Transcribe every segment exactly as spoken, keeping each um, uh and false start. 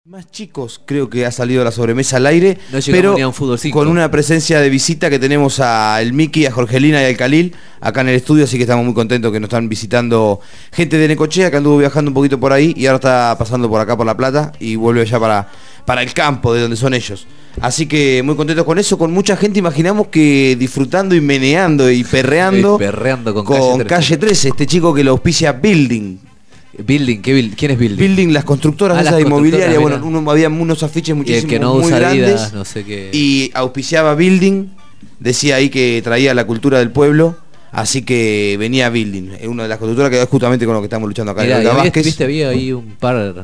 Más chicos, creo que ha salido la sobremesa al aire, no pero ni a un fútbol cinco. Con una presencia de visita que tenemos a el Miki, a Jorgelina y al Khalil acá en el estudio, así que estamos muy contentos que nos están visitando gente de Necochea que anduvo viajando un poquito por ahí y ahora está pasando por acá por La Plata y vuelve ya para, para el campo de donde son ellos. Así que muy contentos con eso, con mucha gente, imaginamos que disfrutando y meneando y perreando, y perreando con, con Calle trece, este chico que lo auspicia Building. Building, ¿qué build? ¿Quién es Building? Building, las constructoras ah, esas las inmobiliarias, constructoras, bueno, uno, había unos afiches muchísimo que no muy usa grandes, Adidas, no sé qué. Y auspiciaba Building, decía ahí que traía la cultura del pueblo, así que venía Building, es una de las constructoras que es justamente con lo que estamos luchando acá. Mirá, en había, viste, había ahí un par,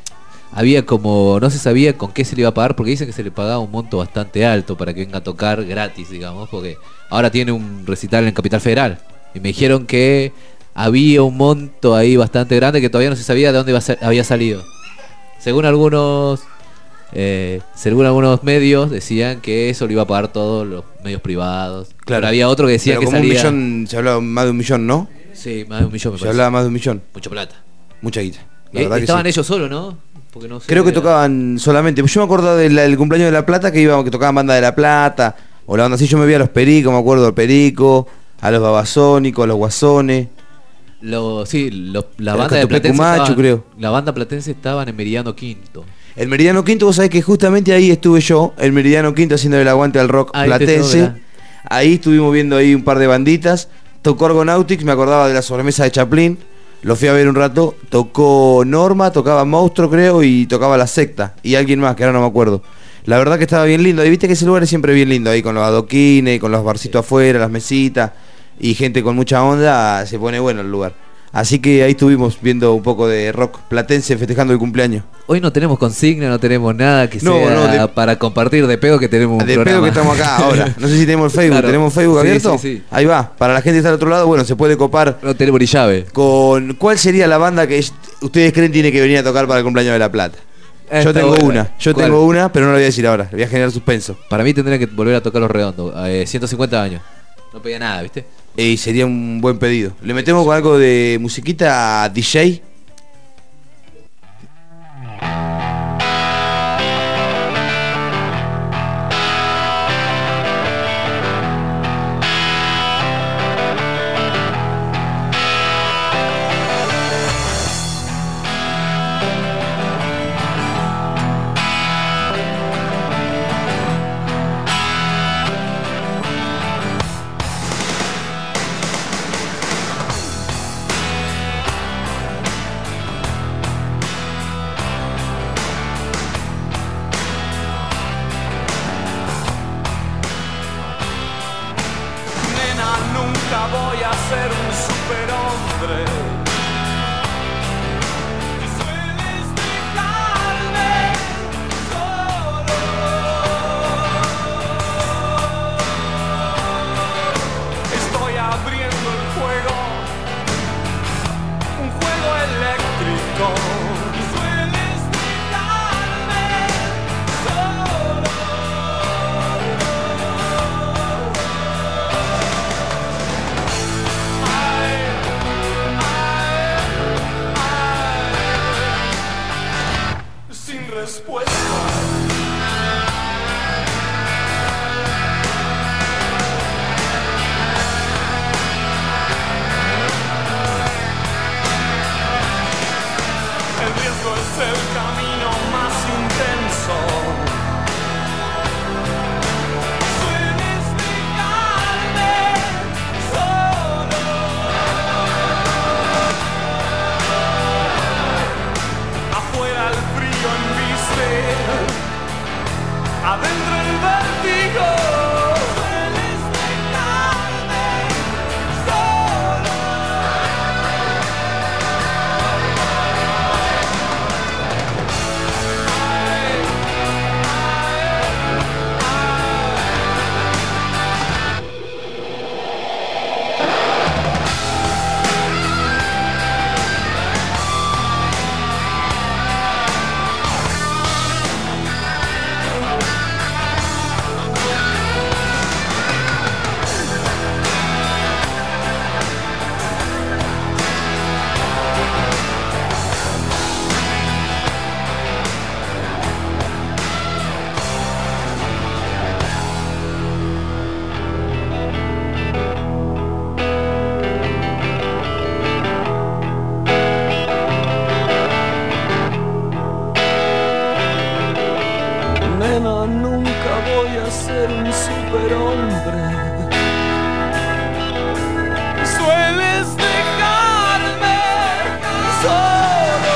había como, no se sabía con qué se le iba a pagar, porque dicen que se le pagaba un monto bastante alto para que venga a tocar gratis, digamos, porque ahora tiene un recital en Capital Federal, y me dijeron que había un monto ahí bastante grande que todavía no se sabía de dónde iba a ser, había salido. Según algunos eh, según algunos medios decían que eso lo iba a pagar todos los medios privados. Claro. Pero había otro que decía Pero que como salía... un millón, se hablaba más de un millón, ¿no? Sí, más de un millón me Se parece. hablaba más de un millón. Mucha plata. Mucha guita. La Eh, verdad estaban que sí. ellos solos, ¿no? Porque no sé, Creo que era... tocaban solamente. Yo me acuerdo del, del cumpleaños de La Plata que iba, que tocaban banda de La Plata. O la banda así, yo me vi a los Pericos, me acuerdo al Perico, a los Babasónicos, a los Guasones. Lo, sí, lo, la El banda de Cotopecu Platense Macho, estaban, creo. La banda platense estaban en Meridiano Quinto. El Meridiano Quinto, vos sabés que justamente ahí estuve yo, el Meridiano Quinto haciendo el aguante al rock Ahí platense. Ahí estuvimos viendo ahí un par de banditas. Tocó Argonautics, me acordaba de la sobremesa de Chaplin. Lo fui a ver un rato. Tocó Norma, tocaba Monstruo, creo, y tocaba La Secta. Y alguien más, que ahora no me acuerdo. La verdad que estaba bien lindo. Y viste que ese lugar es siempre bien lindo, ahí con los adoquines, con los barcitos afuera, las mesitas. Y gente con mucha onda, se pone bueno el lugar. Así que ahí estuvimos viendo un poco de rock platense festejando el cumpleaños. Hoy no tenemos consigna, no tenemos nada que No, sea no, de- para compartir de pedo que tenemos un De programa. pedo que estamos acá ahora. No sé si tenemos Facebook. Claro. ¿Tenemos Facebook Sí, abierto? sí, sí. Ahí va. Para la gente que está al otro lado, bueno, se puede copar No tenemos ni llave. con... ¿Cuál sería la banda que es- ustedes creen tiene que venir a tocar para el cumpleaños de La Plata? Está Yo tengo buena. una. Yo ¿Cuál? tengo una, pero no la voy a decir ahora. Le voy a generar suspenso. Para mí tendría que volver a tocar Los Redondos. Eh, ciento cincuenta años. No pedía nada, ¿viste? Y sería un buen pedido. Le metemos con algo de musiquita a D J. Nena, nunca voy a ser un superhombre. Y sueles dejarme solo. Estoy abriendo el juego, un juego eléctrico. Y sueles dejarme solo. Sin respuesta. El riesgo es el camino más intenso. Sueles dejarme solo. Afuera el frío embiste, adentro el vértigo. Sueles dejarme solo. nena, nunca voy a ser un superhombre. Sueles dejarme solo.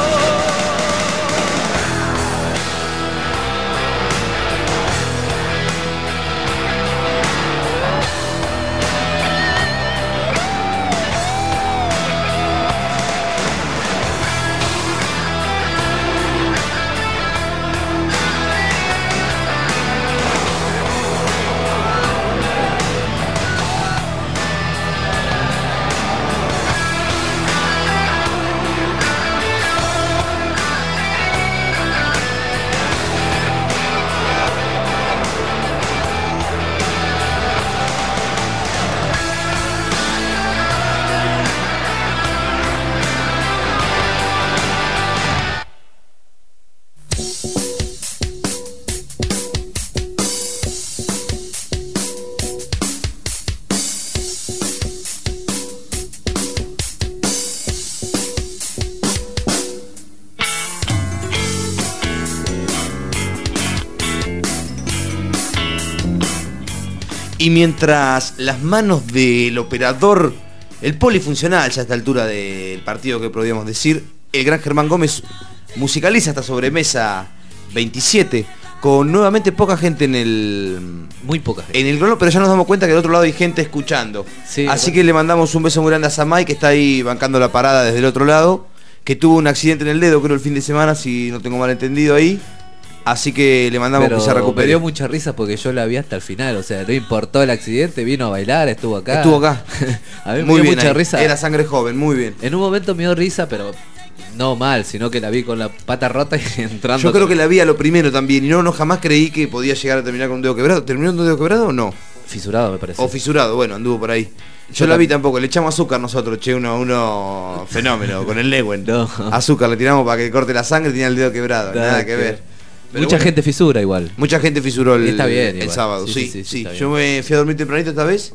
Y mientras las manos del operador, el polifuncional ya a esta altura del partido que podríamos decir, el gran Germán Gómez musicaliza esta sobremesa veintisiete con nuevamente poca gente en el Muy poca gente. en el globo, pero ya nos damos cuenta que del otro lado hay gente escuchando. Sí, así bueno. que le mandamos un beso muy grande a Samay, que está ahí bancando la parada desde el otro lado, que tuvo un accidente en el dedo creo el fin de semana, si no tengo mal entendido ahí. Así que le mandamos Pero que se recupere. me dio mucha risa porque yo la vi hasta el final, o sea, no importó el accidente, vino a bailar, estuvo acá. Estuvo acá. A mí me Muy dio bien mucha ahí. risa. Era sangre joven, muy bien. En un momento me dio risa, pero no mal, sino que la vi con la pata rota y entrando. Yo creo con- que la vi a lo primero también, y no, no jamás creí que podía llegar a terminar con un dedo quebrado. ¿Terminó con un dedo quebrado o no? Fisurado, me parece. O fisurado, bueno, anduvo por ahí. Yo, Yo la vi tam- tampoco, le echamos azúcar nosotros, che, uno, uno fenómeno, con el Lewen. No. Azúcar, le tiramos para que corte la sangre y tenía el dedo quebrado, nada, Nada que que ver. ver. Pero Mucha bueno, gente fisura igual. Mucha gente fisuró el, Está bien, el igual. sábado, Sí, sí, sí, sí, sí. está bien. Yo me fui a dormir tempranito esta vez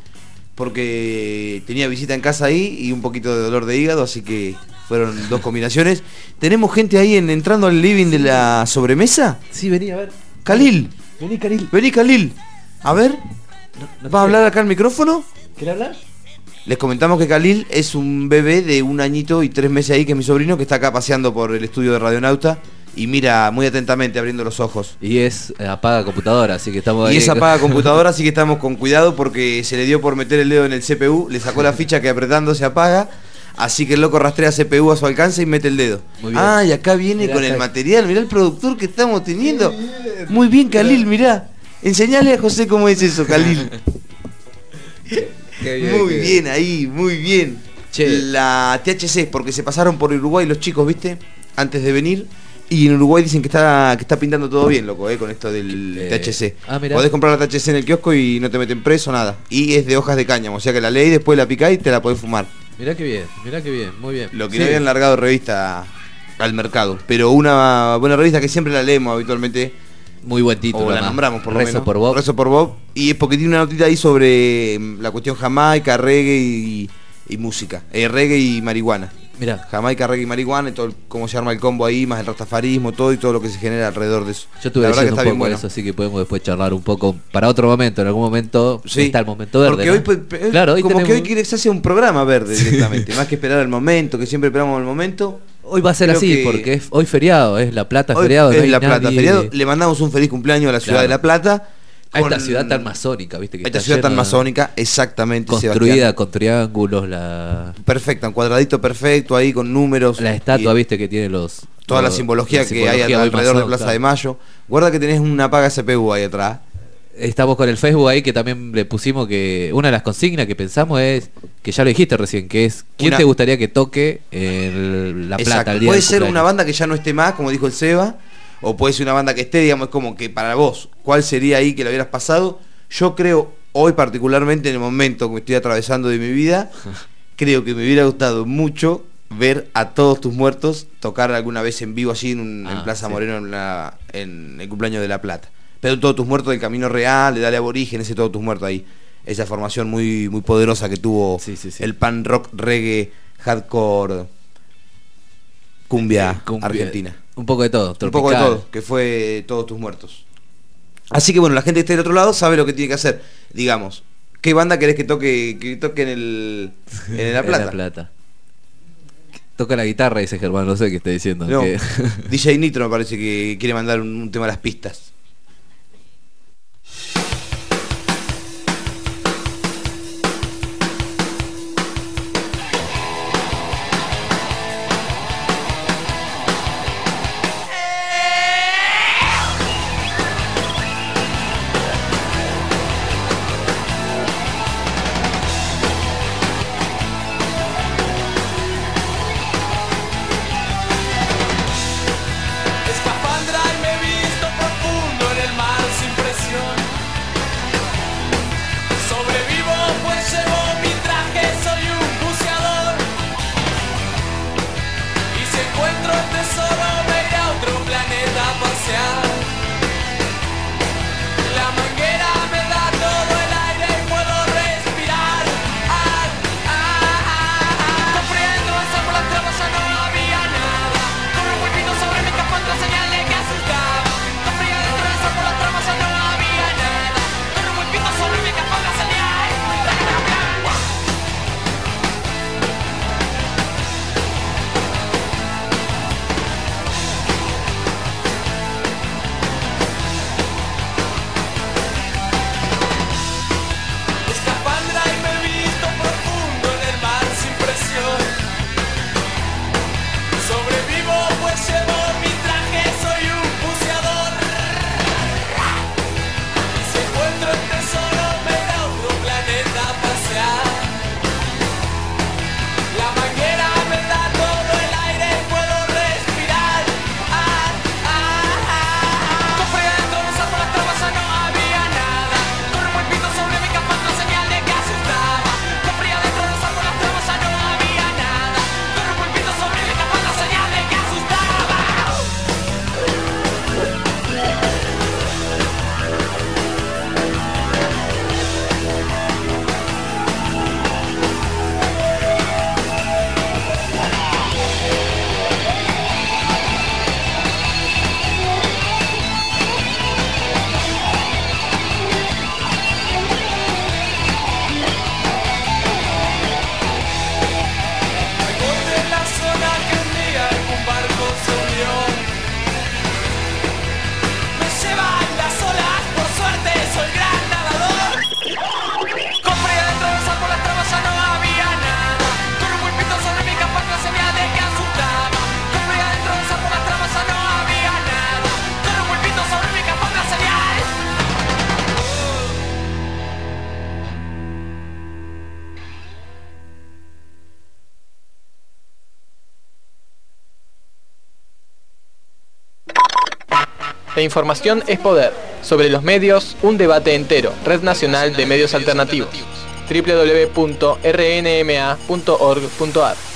porque tenía visita en casa ahí y un poquito de dolor de hígado, así que fueron dos combinaciones. ¿Tenemos gente ahí en, entrando al living de la sobremesa? Sí, vení a ver. Khalil, Vení, Karil. vení Khalil. A ver, No, ¿vas a hablar acá al micrófono? ¿Querés hablar? Les comentamos que Khalil es un bebé de un añito y tres meses ahí, que es mi sobrino, que está acá paseando por el estudio de Radionauta y mira muy atentamente abriendo los ojos. Y es eh, apaga computadora, así que estamos Y ahí. esa apaga computadora, así que estamos con cuidado porque se le dio por meter el dedo en el C P U, le sacó la ficha que apretando se apaga, así que el loco rastrea C P U a su alcance y mete el dedo. Muy bien. Ah, y acá viene Mirá, con el acá- material, mirá el productor que estamos teniendo. Muy bien, Khalil, mirá. Enseñale a José cómo es eso, Khalil. Qué bien, Muy qué bien ahí, muy bien. Che. La T H C, porque se pasaron por Uruguay los chicos, ¿viste? Antes de venir. Y en Uruguay dicen que está que está pintando todo bien, loco, eh, con esto del Eh, T H C. ah, mirá. Podés comprar la T H C en el kiosco y no te meten preso, nada. Y es de hojas de cáñamo, o sea que la ley después la picás y te la podés fumar. Mirá qué bien, mirá qué bien, muy bien. Lo que Sí. no habían largado revista al mercado. Pero una buena revista que siempre la leemos habitualmente. Muy buen título. O la además. nombramos por lo Rezo menos. por Bob. Rezo por Bob. Y es porque tiene una notita ahí sobre mm, la cuestión Jamaica, reggae y, y música. Eh, reggae y marihuana. Mirá, Jamaica, reggae y marihuana y todo el- cómo se arma el combo ahí, más el rastafarismo, todo y todo lo que se genera alrededor de eso. yo estuve La verdad que leyendo está un bien poco bueno. de eso, así que podemos después charlar un poco para otro momento. En algún momento Sí. está el momento verde. Porque ¿no? hoy, pues, pe- claro, hoy como que tenemos- hoy quiere se hace un programa verde directamente, más que esperar el momento, que siempre esperamos el momento. Hoy va a ser Creo así, que- porque es hoy feriado, es La Plata Hoy feriado. no es hay La Plata, nadie- feriado. Le mandamos un feliz cumpleaños a la ciudad Claro. de La Plata. A esta con- ciudad tan masónica, viste que A esta está ciudad tan llena- masónica, exactamente. construida Sebastián. con triángulos, la, Perfecta, un cuadradito perfecto ahí con números. la estatua, y viste que tiene los toda la los- simbología la que simbología hay muy alrededor de masón, Plaza claro. de Mayo. Guarda que tenés una paga C P U ahí atrás. Estamos con el Facebook ahí que también le pusimos que una de las consignas que pensamos es que ya lo dijiste recién, que es ¿quién Una- te gustaría que toque el- La Plata Exacto. al día Puede del ser una cumpleaños? banda que ya no esté más, como dijo el Seba, o puede ser una banda que esté, digamos, es como que para vos, ¿cuál sería ahí que lo hubieras pasado? Yo creo, hoy particularmente en el momento que estoy atravesando de mi vida, creo que me hubiera gustado mucho ver a Todos Tus Muertos tocar alguna vez en vivo así en, un- en Ah, Plaza sí. Moreno en, la- en el cumpleaños de La Plata. Pero Todos Tus Muertos del Camino Real, de Dale Aborigen, ese Todos Tus Muertos ahí. Esa formación muy, muy poderosa que tuvo Sí, sí, sí. el pan rock, reggae, hardcore, cumbia, Cumbia, argentina. Un poco de todo, Un poco de tropical. todo, que fue Todos Tus Muertos. Así que bueno, la gente que está del otro lado sabe lo que tiene que hacer. Digamos, ¿qué banda querés que toque que toque en el en La Plata? En La Plata. Toca la guitarra, dice Germán, no sé qué está diciendo. No, que... D J Nitro me parece que quiere mandar un, un tema a las pistas. La información es poder. Sobre los medios, un debate entero. Red Nacional de Medios Alternativos. doble u doble u doble u punto r n m a punto org punto a r.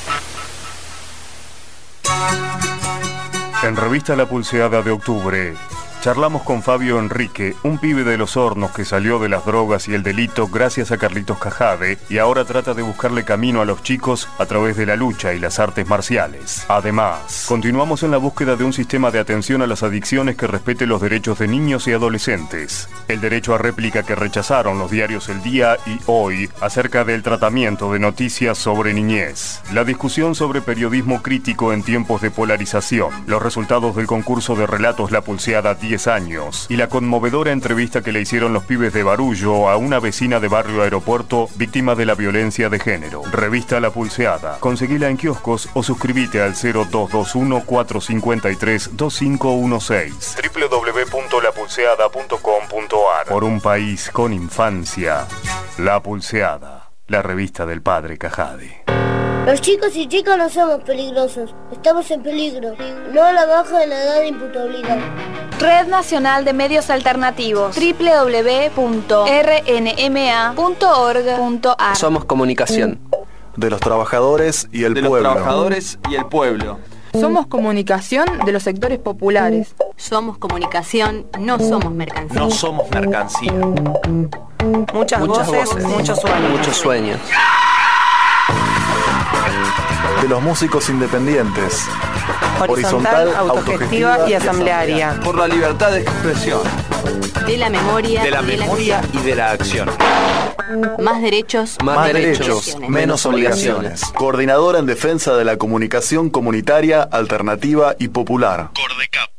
En Revista La Pulseada de octubre, charlamos con Fabio Enrique, un pibe de Los Hornos que salió de las drogas y el delito gracias a Carlitos Cajade y ahora trata de buscarle camino a los chicos a través de la lucha y las artes marciales. Además, continuamos en la búsqueda de un sistema de atención a las adicciones que respete los derechos de niños y adolescentes. El derecho a réplica que rechazaron los diarios El Día y Hoy acerca del tratamiento de noticias sobre niñez. La discusión sobre periodismo crítico en tiempos de polarización. Los resultados del concurso de relatos La Pulseada diez años y la conmovedora entrevista que le hicieron los pibes de Barullo a una vecina de Barrio Aeropuerto víctima de la violencia de género. Revista La Pulseada. Conseguila en kioscos o suscríbete al cero dos dos uno, cuatro cinco tres, dos cinco uno seis. doble u doble u doble u punto la pulseada punto com punto a r. Por un país con infancia. La Pulseada. La revista del padre Cajade. Los chicos y chicas no somos peligrosos, estamos en peligro, no a la baja de la edad de imputabilidad. Red Nacional de Medios Alternativos, doble u doble u doble u punto r n m a punto org punto a r. Somos comunicación. De los trabajadores y el de pueblo. De los trabajadores y el pueblo. Somos comunicación de los sectores populares. Somos comunicación, no somos mercancía. No somos mercancía. Muchas, Muchas voces, voces, muchos sueños. Muchos sueños. De los músicos independientes. Horizontal, Horizontal autogestiva, autogestiva y asamblearia. Por la libertad de expresión. De la memoria. De la memoria y de la acción. Más derechos. Más, Más derechos, derechos, menos obligaciones. Coordinadora en defensa de la comunicación comunitaria, alternativa y popular. Cordecap.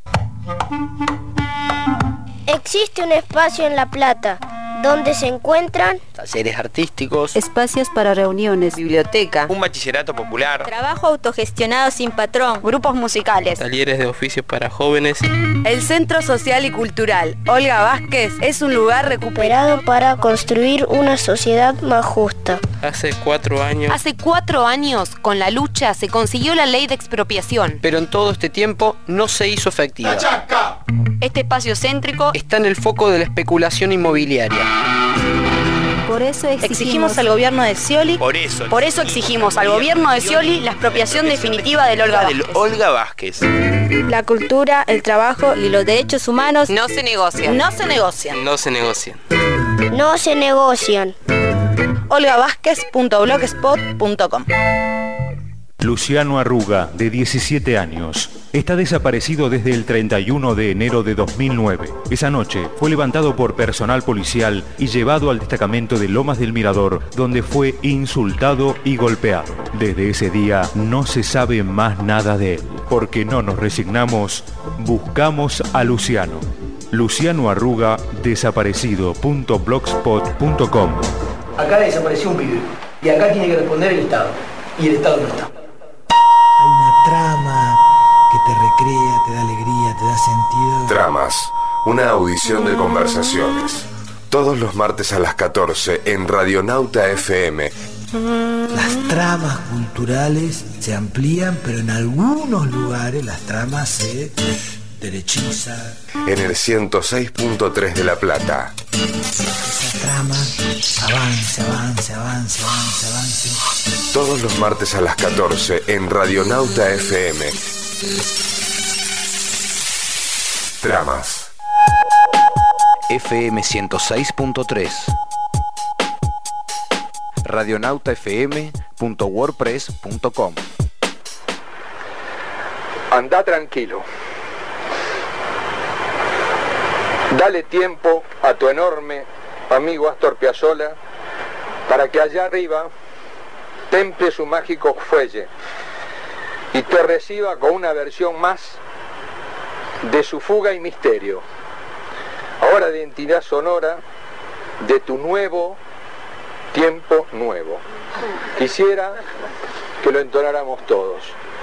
Existe un espacio en La Plata donde se encuentran talleres artísticos, espacios para reuniones, biblioteca, un bachillerato popular, trabajo autogestionado sin patrón, grupos musicales, talleres de oficios para jóvenes. El Centro Social y Cultural Olga Vázquez es un lugar recuperado para construir una sociedad más justa. Hace cuatro años. Hace cuatro años, con la lucha, se consiguió la ley de expropiación. Pero en todo este tiempo no se hizo efectiva. ¡Tachaca! Este espacio céntrico está en el foco de la especulación inmobiliaria. Por eso exigimos, exigimos al gobierno de Scioli. Por eso, por eso exigimos al gobierno de Scioli la expropiación definitiva del Olga Vázquez. Del Olga Vázquez. La cultura, el trabajo y los derechos humanos no se negocian. No se negocian. No se negocian. No se negocian. olga vázquez punto blogspot punto com. Luciano Arruga, de diecisiete años, está desaparecido desde el treinta y uno de enero de dos mil nueve. Esa noche fue levantado por personal policial y llevado al destacamento de Lomas del Mirador, donde fue insultado y golpeado. Desde ese día no se sabe más nada de él. Porque no nos resignamos, buscamos a Luciano. Luciano Arruga, desaparecido punto blogspot punto com. Acá desapareció un pibe y acá tiene que responder el Estado. Y el Estado no está. Hay una trama que te recrea, te da alegría, te da sentido. Tramas, una audición de conversaciones. Todos los martes a las catorce en Radionauta F M. Las tramas culturales se amplían, pero en algunos lugares las tramas se derechizan. En el ciento seis punto tres de La Plata. Esa trama avance, avance, avance, avance, avance. Todos los martes a las catorce en Radionauta F M. Tramas. F M ciento seis punto tres. radionauta f m punto wordpress punto com. Andá tranquilo. Dale tiempo a tu enorme amigo Astor Piazzolla para que allá arriba temple su mágico fuelle y te reciba con una versión más de su fuga y misterio. Ahora de identidad sonora de tu nuevo tiempo nuevo. Quisiera que lo entonáramos todos.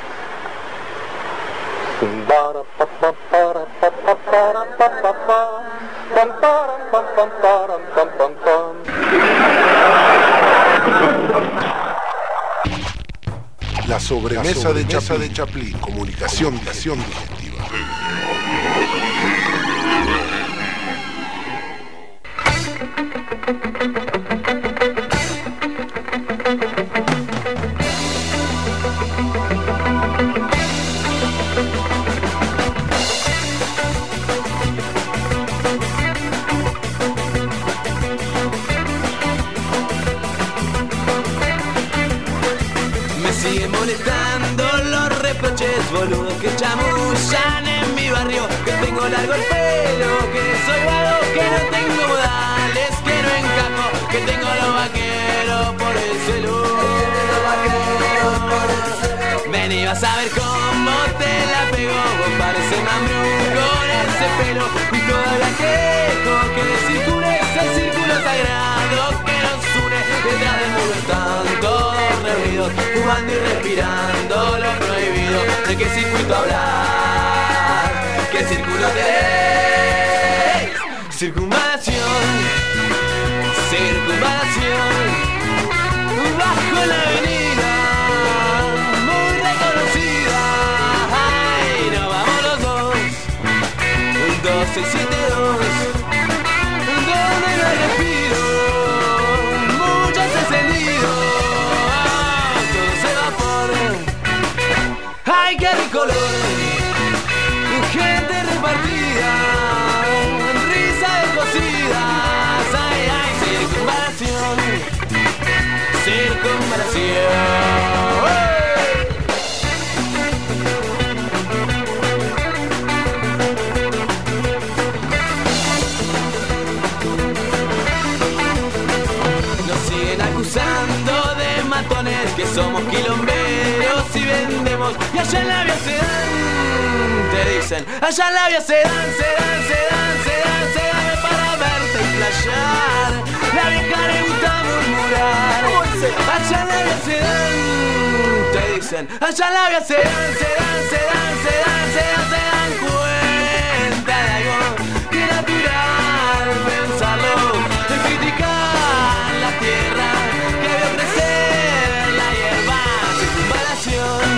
La sobremesa, La sobremesa de Chaplin, de Chaplin. Comunicación, visión digestiva. Sigue molestando los reproches boludos que chamullan en mi barrio. Que tengo largo el pelo, que soy vago, que no tengo modales, que no encajo, que tengo los vaqueros por el suelo. Vení, vas a ver cómo te la pego. Vos pareces mambrú con ese pelo y todavía quejo que circule ese círculo sagrado que nos une. Detrás del muro están todos reunidos, fumando y respirando lo prohibido. ¿De qué circuito hablar? ¿Qué círculo querés? Circunvalación, circunvalación, bajo la avenida, muy reconocida. Ay, nos vamos los dos, dos, seis, siete, dos, donde no hay respiro, muchos encendidos. ¡Ay, qué ricolor! Gente repartida, risa descosidas. ¡Ay, ay! Circunvalación, circunvalación. y allá en la vía se dan, te dicen, allá en la vía se dan, se dan, se dan, se dan, se dan para verte y playar. La vieja le gusta murmurar, allá en la vía se dan, te dicen, allá en la vía se dan, se dan, se dan, se dan, se dan, se dan cuenta de algo que es natural pensarlo, de criticar la tierra que vio crecer la hierba, circunvalación,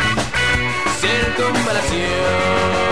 circunvalación.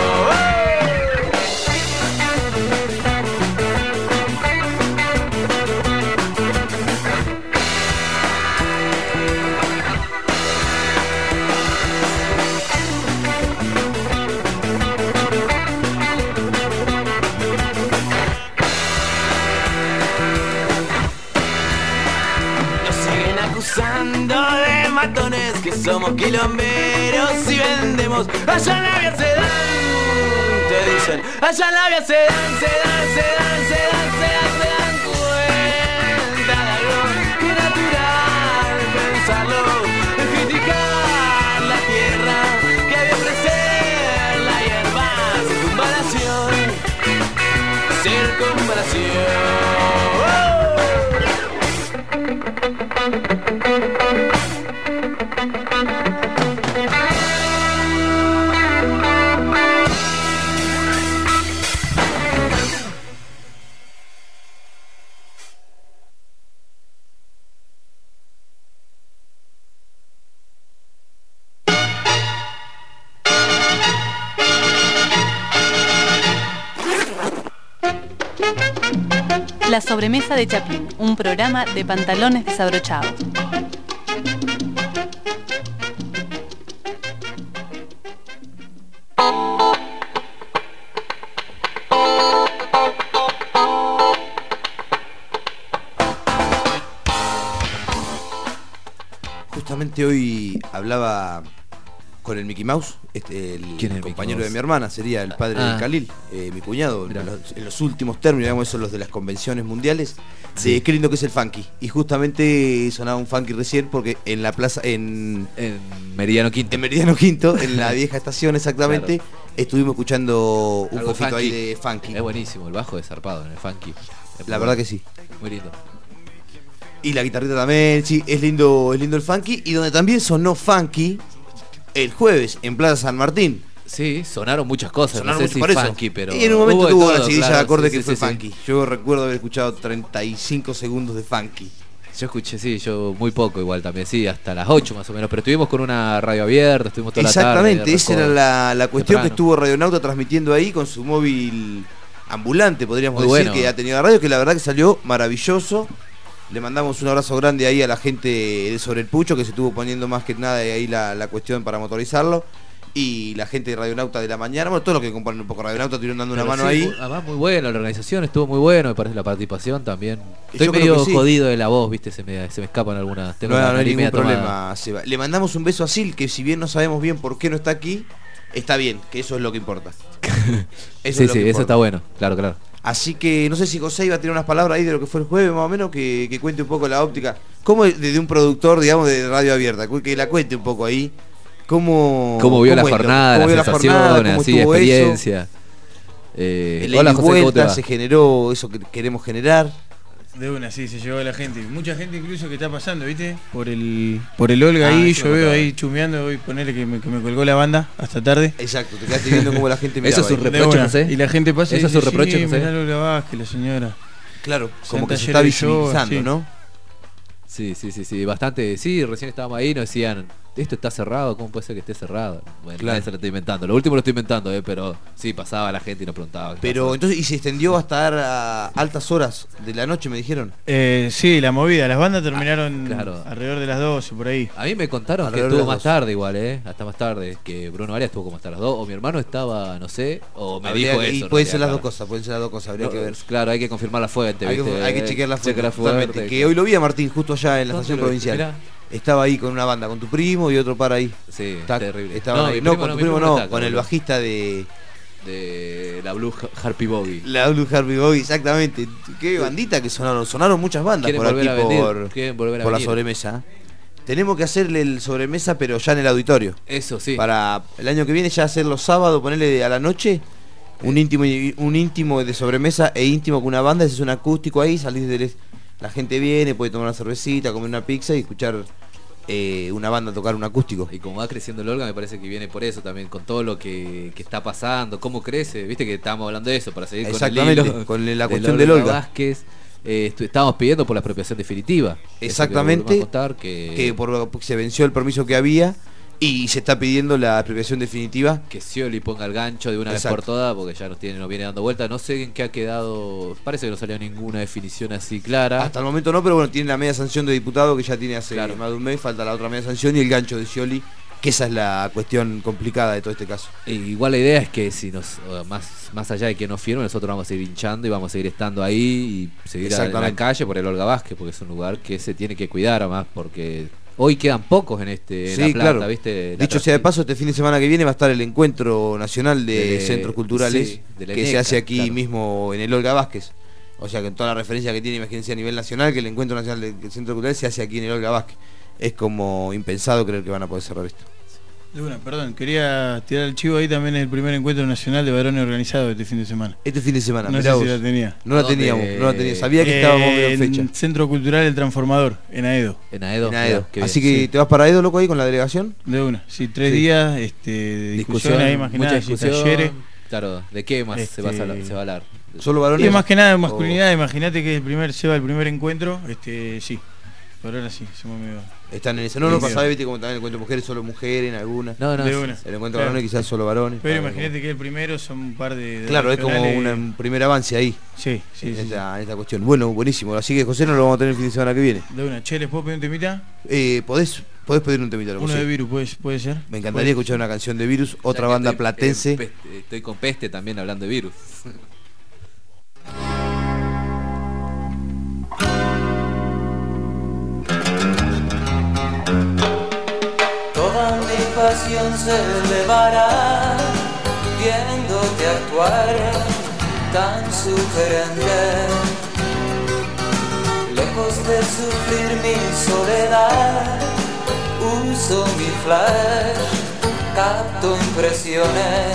Acusando de matones que somos quilomberos y vendemos. Allá en la vía se dan, te dicen, allá en la vía se dan, se dan, se dan, se dan, se dan, se dan cuenta de algo que es natural pensarlo, de criticar la tierra que vio crecer la hierba, circunvalación, circunvalación. La sobremesa de Chaplin, un programa de pantalones desabrochados. Justamente hoy hablaba con el Mickey Mouse, este, el, ¿Quién es el compañero Mickey de Mouse? mi hermana, sería el padre Ah. de Khalil, eh, mi cuñado, en los, en los últimos términos, digamos, esos los de las convenciones mundiales, Sí. de qué lindo que es el funky. Y justamente sonaba un funky recién porque en la plaza, en, en Meridiano Quinto. En Meridiano Quinto, en la vieja estación exactamente, Claro. estuvimos escuchando un Algo poquito ahí funky. de funky. Es buenísimo, el bajo es zarpado en el funky. La verdad que sí. Muy lindo. Y la guitarrita también, sí, es lindo, es lindo el funky. Y donde también sonó funky el jueves en Plaza San Martín. Sí, sonaron muchas cosas, Sonaron no mucho sé por si eso. funky, pero Y en un momento hubo de tuvo todo, la seguidilla claro, de acorde sí, que sí, fue sí, funky. Yo recuerdo haber escuchado treinta y cinco segundos de funky. Yo escuché, sí, yo muy poco igual también, sí, hasta las ocho más o menos, pero estuvimos con una radio abierta, estuvimos toda la tarde. Exactamente, esa era la, la cuestión temprano. que estuvo Radionauta transmitiendo ahí con su móvil ambulante, podríamos Muy decir, bueno. que ha tenido la radio, que la verdad que salió maravilloso. Le mandamos un abrazo grande ahí a la gente de Sobre el Pucho, que se estuvo poniendo más que nada ahí la, la cuestión para motorizarlo. Y la gente de Radionauta de la mañana, bueno, todos los que componen un poco Radionauta estuvieron dando una Pero mano sí, ahí. muy- Además muy bueno, la organización estuvo muy bueno, me parece la participación también. Estoy Yo creo medio que sí. jodido de la voz, viste, se me, se me escapan algunas. Tengo No, la no hay nariz ningún media tomada. problema, Seba. Le mandamos un beso a Sil, que si bien no sabemos bien por qué no está aquí, está bien, que eso es lo que importa. Eso sí, es sí, lo que eso importa. está bueno, claro, claro. Así que no sé si José iba a tirar unas palabras ahí de lo que fue el jueves, más o menos, que, que cuente un poco la óptica. ¿Cómo desde un productor, digamos, de radio abierta? Que la cuente un poco ahí. ¿Cómo, Cómo vio la es lo- jornada, cómo las vio la sensaciones, jornada, cómo así, estuvo eso? experiencia. Eh, El hola ida y José, ¿cómo te vuelta, va? se generó eso que queremos generar. De una, sí, se llevó a la gente. Mucha gente incluso que está pasando, ¿viste? Por el por el Olga Ah, ahí, eso yo me veo acordaba. ahí chumeando, voy a ponerle que me, que me colgó la banda hasta tarde. Exacto, te quedaste viendo cómo la gente miraba. Eso es un ahí. De reproche, una. José. Y la gente pasa y Eso es dice, un reproche, sí, José. mirá Olga Vázquez, la señora. Claro, como Santa que se está Yera y yo, visibilizando, sí. ¿no? Sí, sí, sí, sí, bastante. Sí, recién estábamos ahí y nos decían, esto está cerrado, ¿cómo puede ser que esté cerrado? Bueno, Claro. nadie se lo estoy inventando. Lo último lo estoy inventando, eh, pero sí, pasaba la gente y nos preguntaba. qué Pero pasó. entonces, y se extendió hasta a altas horas de la noche, me dijeron. Eh, sí, la movida, las bandas terminaron claro. alrededor de las doce, por ahí. A mí me contaron que Alrededor de estuvo las más dos. tarde igual, eh, hasta más tarde, que Bruno Arias estuvo como hasta las dos, o mi hermano estaba, no sé, o me Habría dijo que- eso. y en pueden realidad, ser las claro. dos cosas, pueden ser las dos cosas, habría No, que ver. Claro, hay que confirmar la fuente, Hay que, ¿viste? hay que chequear la fuente, Chequear la totalmente. fuente, Que hoy lo vi a Martín justo allá en la ¿Dónde estación lo vi? provincial. Mirá. Estaba ahí con una banda, con tu primo y otro par ahí. Sí, Está- terrible. estaban No, ahí. mi No, primo con no, tu mi primo primo no, no está, con el boludo. bajista de De la Blue Harpy Bogey. la Blue Harvey Boy, exactamente. Qué bandita que sonaron, sonaron muchas bandas ¿Quieren por volver aquí a venir? por, ¿Quieren volver a por la venir? sobremesa. Tenemos que hacerle el sobremesa, pero ya en el auditorio. Eso sí. Para el año que viene ya hacer los sábados, ponerle a la noche un íntimo y- un íntimo de sobremesa e íntimo con una banda, ese es un acústico ahí, salís del... La gente viene, puede tomar una cervecita, comer una pizza y escuchar eh, una banda tocar un acústico. Y como va creciendo el Olga, me parece que viene por eso también, con todo lo que, que está pasando, cómo crece. Viste que estábamos hablando de eso, para seguir con el Exactamente, hilo con la cuestión del Olga. Vázquez. Eh, estu- estábamos pidiendo por la expropiación definitiva. Exactamente, Eso que volvemos a contar, que... que por, porque se venció el permiso que había y se está pidiendo la expropiación definitiva. que Scioli ponga el gancho de una Exacto. vez por todas, porque ya nos tiene, nos viene dando vuelta. No sé en qué ha quedado, parece que no salió ninguna definición así clara. Hasta el momento no, pero bueno, tiene la media sanción de diputado que ya tiene hace Claro. más de un mes, falta la otra media sanción y el gancho de Scioli, que esa es la cuestión complicada de todo este caso. E igual la idea es que si nos o más más allá de que nos firme, nosotros vamos a seguir hinchando y vamos a seguir estando ahí y seguir a- en la Exactamente. calle por el Olga Vázquez, porque es un lugar que se tiene que cuidar además, porque hoy quedan pocos en este en Sí, La Plata, claro. ¿viste? La Dicho sea de paso, este fin de semana que viene va a estar el encuentro nacional de, De- centros culturales sí, de la que se ENECA, hace aquí claro. mismo en el Olga Vázquez. O sea que en toda la referencia que tiene, imagínense a nivel nacional, que el encuentro nacional del centro cultural se hace aquí en el Olga Vázquez. Es como impensado creer que van a poder cerrar esto. De una, perdón, quería tirar el chivo ahí, también es el primer encuentro nacional de varones organizados este fin de semana. Este fin de semana, No mirá sé si vos. la tenía. No la ¿A dónde? teníamos, no la tenía. Sabía que Eh, estábamos en fecha. en Centro Cultural El Transformador, en Aedo. En Aedo. En Aedo. mirá, qué bien. Así que Sí. te vas para Aedo, loco, ahí con la delegación. De una, sí, tres Sí. días este, de discusión, ahí más que mucha nada, discusión. talleres. Claro, ¿de qué más se, va a, Este, hablar- se va a hablar? Solo varones. Y más que nada de o- masculinidad, imagínate que el primer lleva el primer encuentro, este sí. Por ahora sí, se me medio. Están en ese. No, no Sí, pasaba, sí. viste como también el encuentro de mujeres, solo mujeres en algunas. No, no, de sí, una. El encuentro de Claro. varones quizás solo varones. Pero Claro, imagínate que el primero son un par de. de Claro, es como regionales. una- un primer avance ahí. Sí, sí, en, sí. esta, en esta cuestión. Bueno, buenísimo. Así que José no lo vamos a tener el fin de semana que viene. De una. Che, ¿les puedo pedir un temita? Eh, ¿podés, podés pedir un temita, loco, Uno sí. de Virus, ¿puede, puede ser? Me encantaría escuchar una canción de Virus, Ya otra que banda estoy, platense. eh, peste- estoy con Peste también hablando de virus. Toda mi pasión se elevará viéndote actuar tan sugerente. Lejos de sufrir mi soledad, uso mi flash, capto impresiones.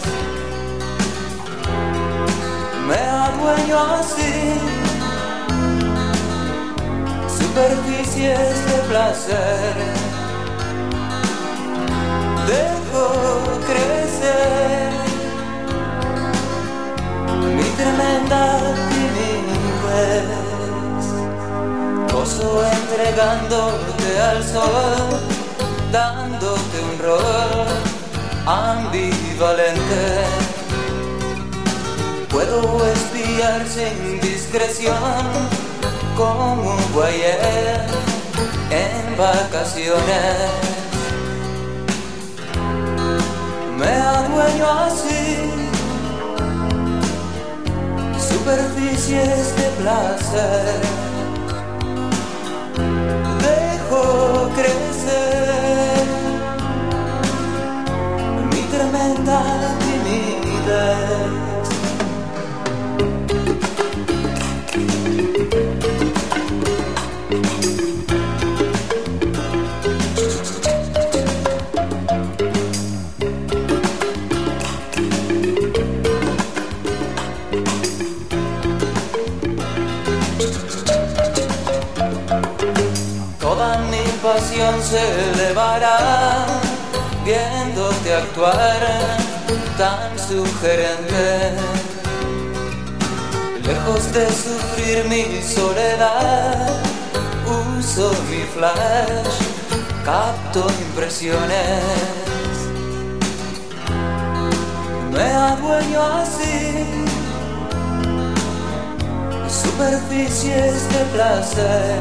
Me adueño así superficies de placer. Dejo crecer mi tremenda timidez. Gozo entregándote al sol, dándote un rol ambivalente. Puedo espiar sin discreción como un voyeur en vacaciones. Me adueño así superficies de placer. Dejo crecer mi tremenda timidez. Toda mi pasión se elevará viéndote actuar tan sugerente. Lejos de sufrir mi soledad, uso mi flash, capto impresiones. Me adueño así superficies de placer.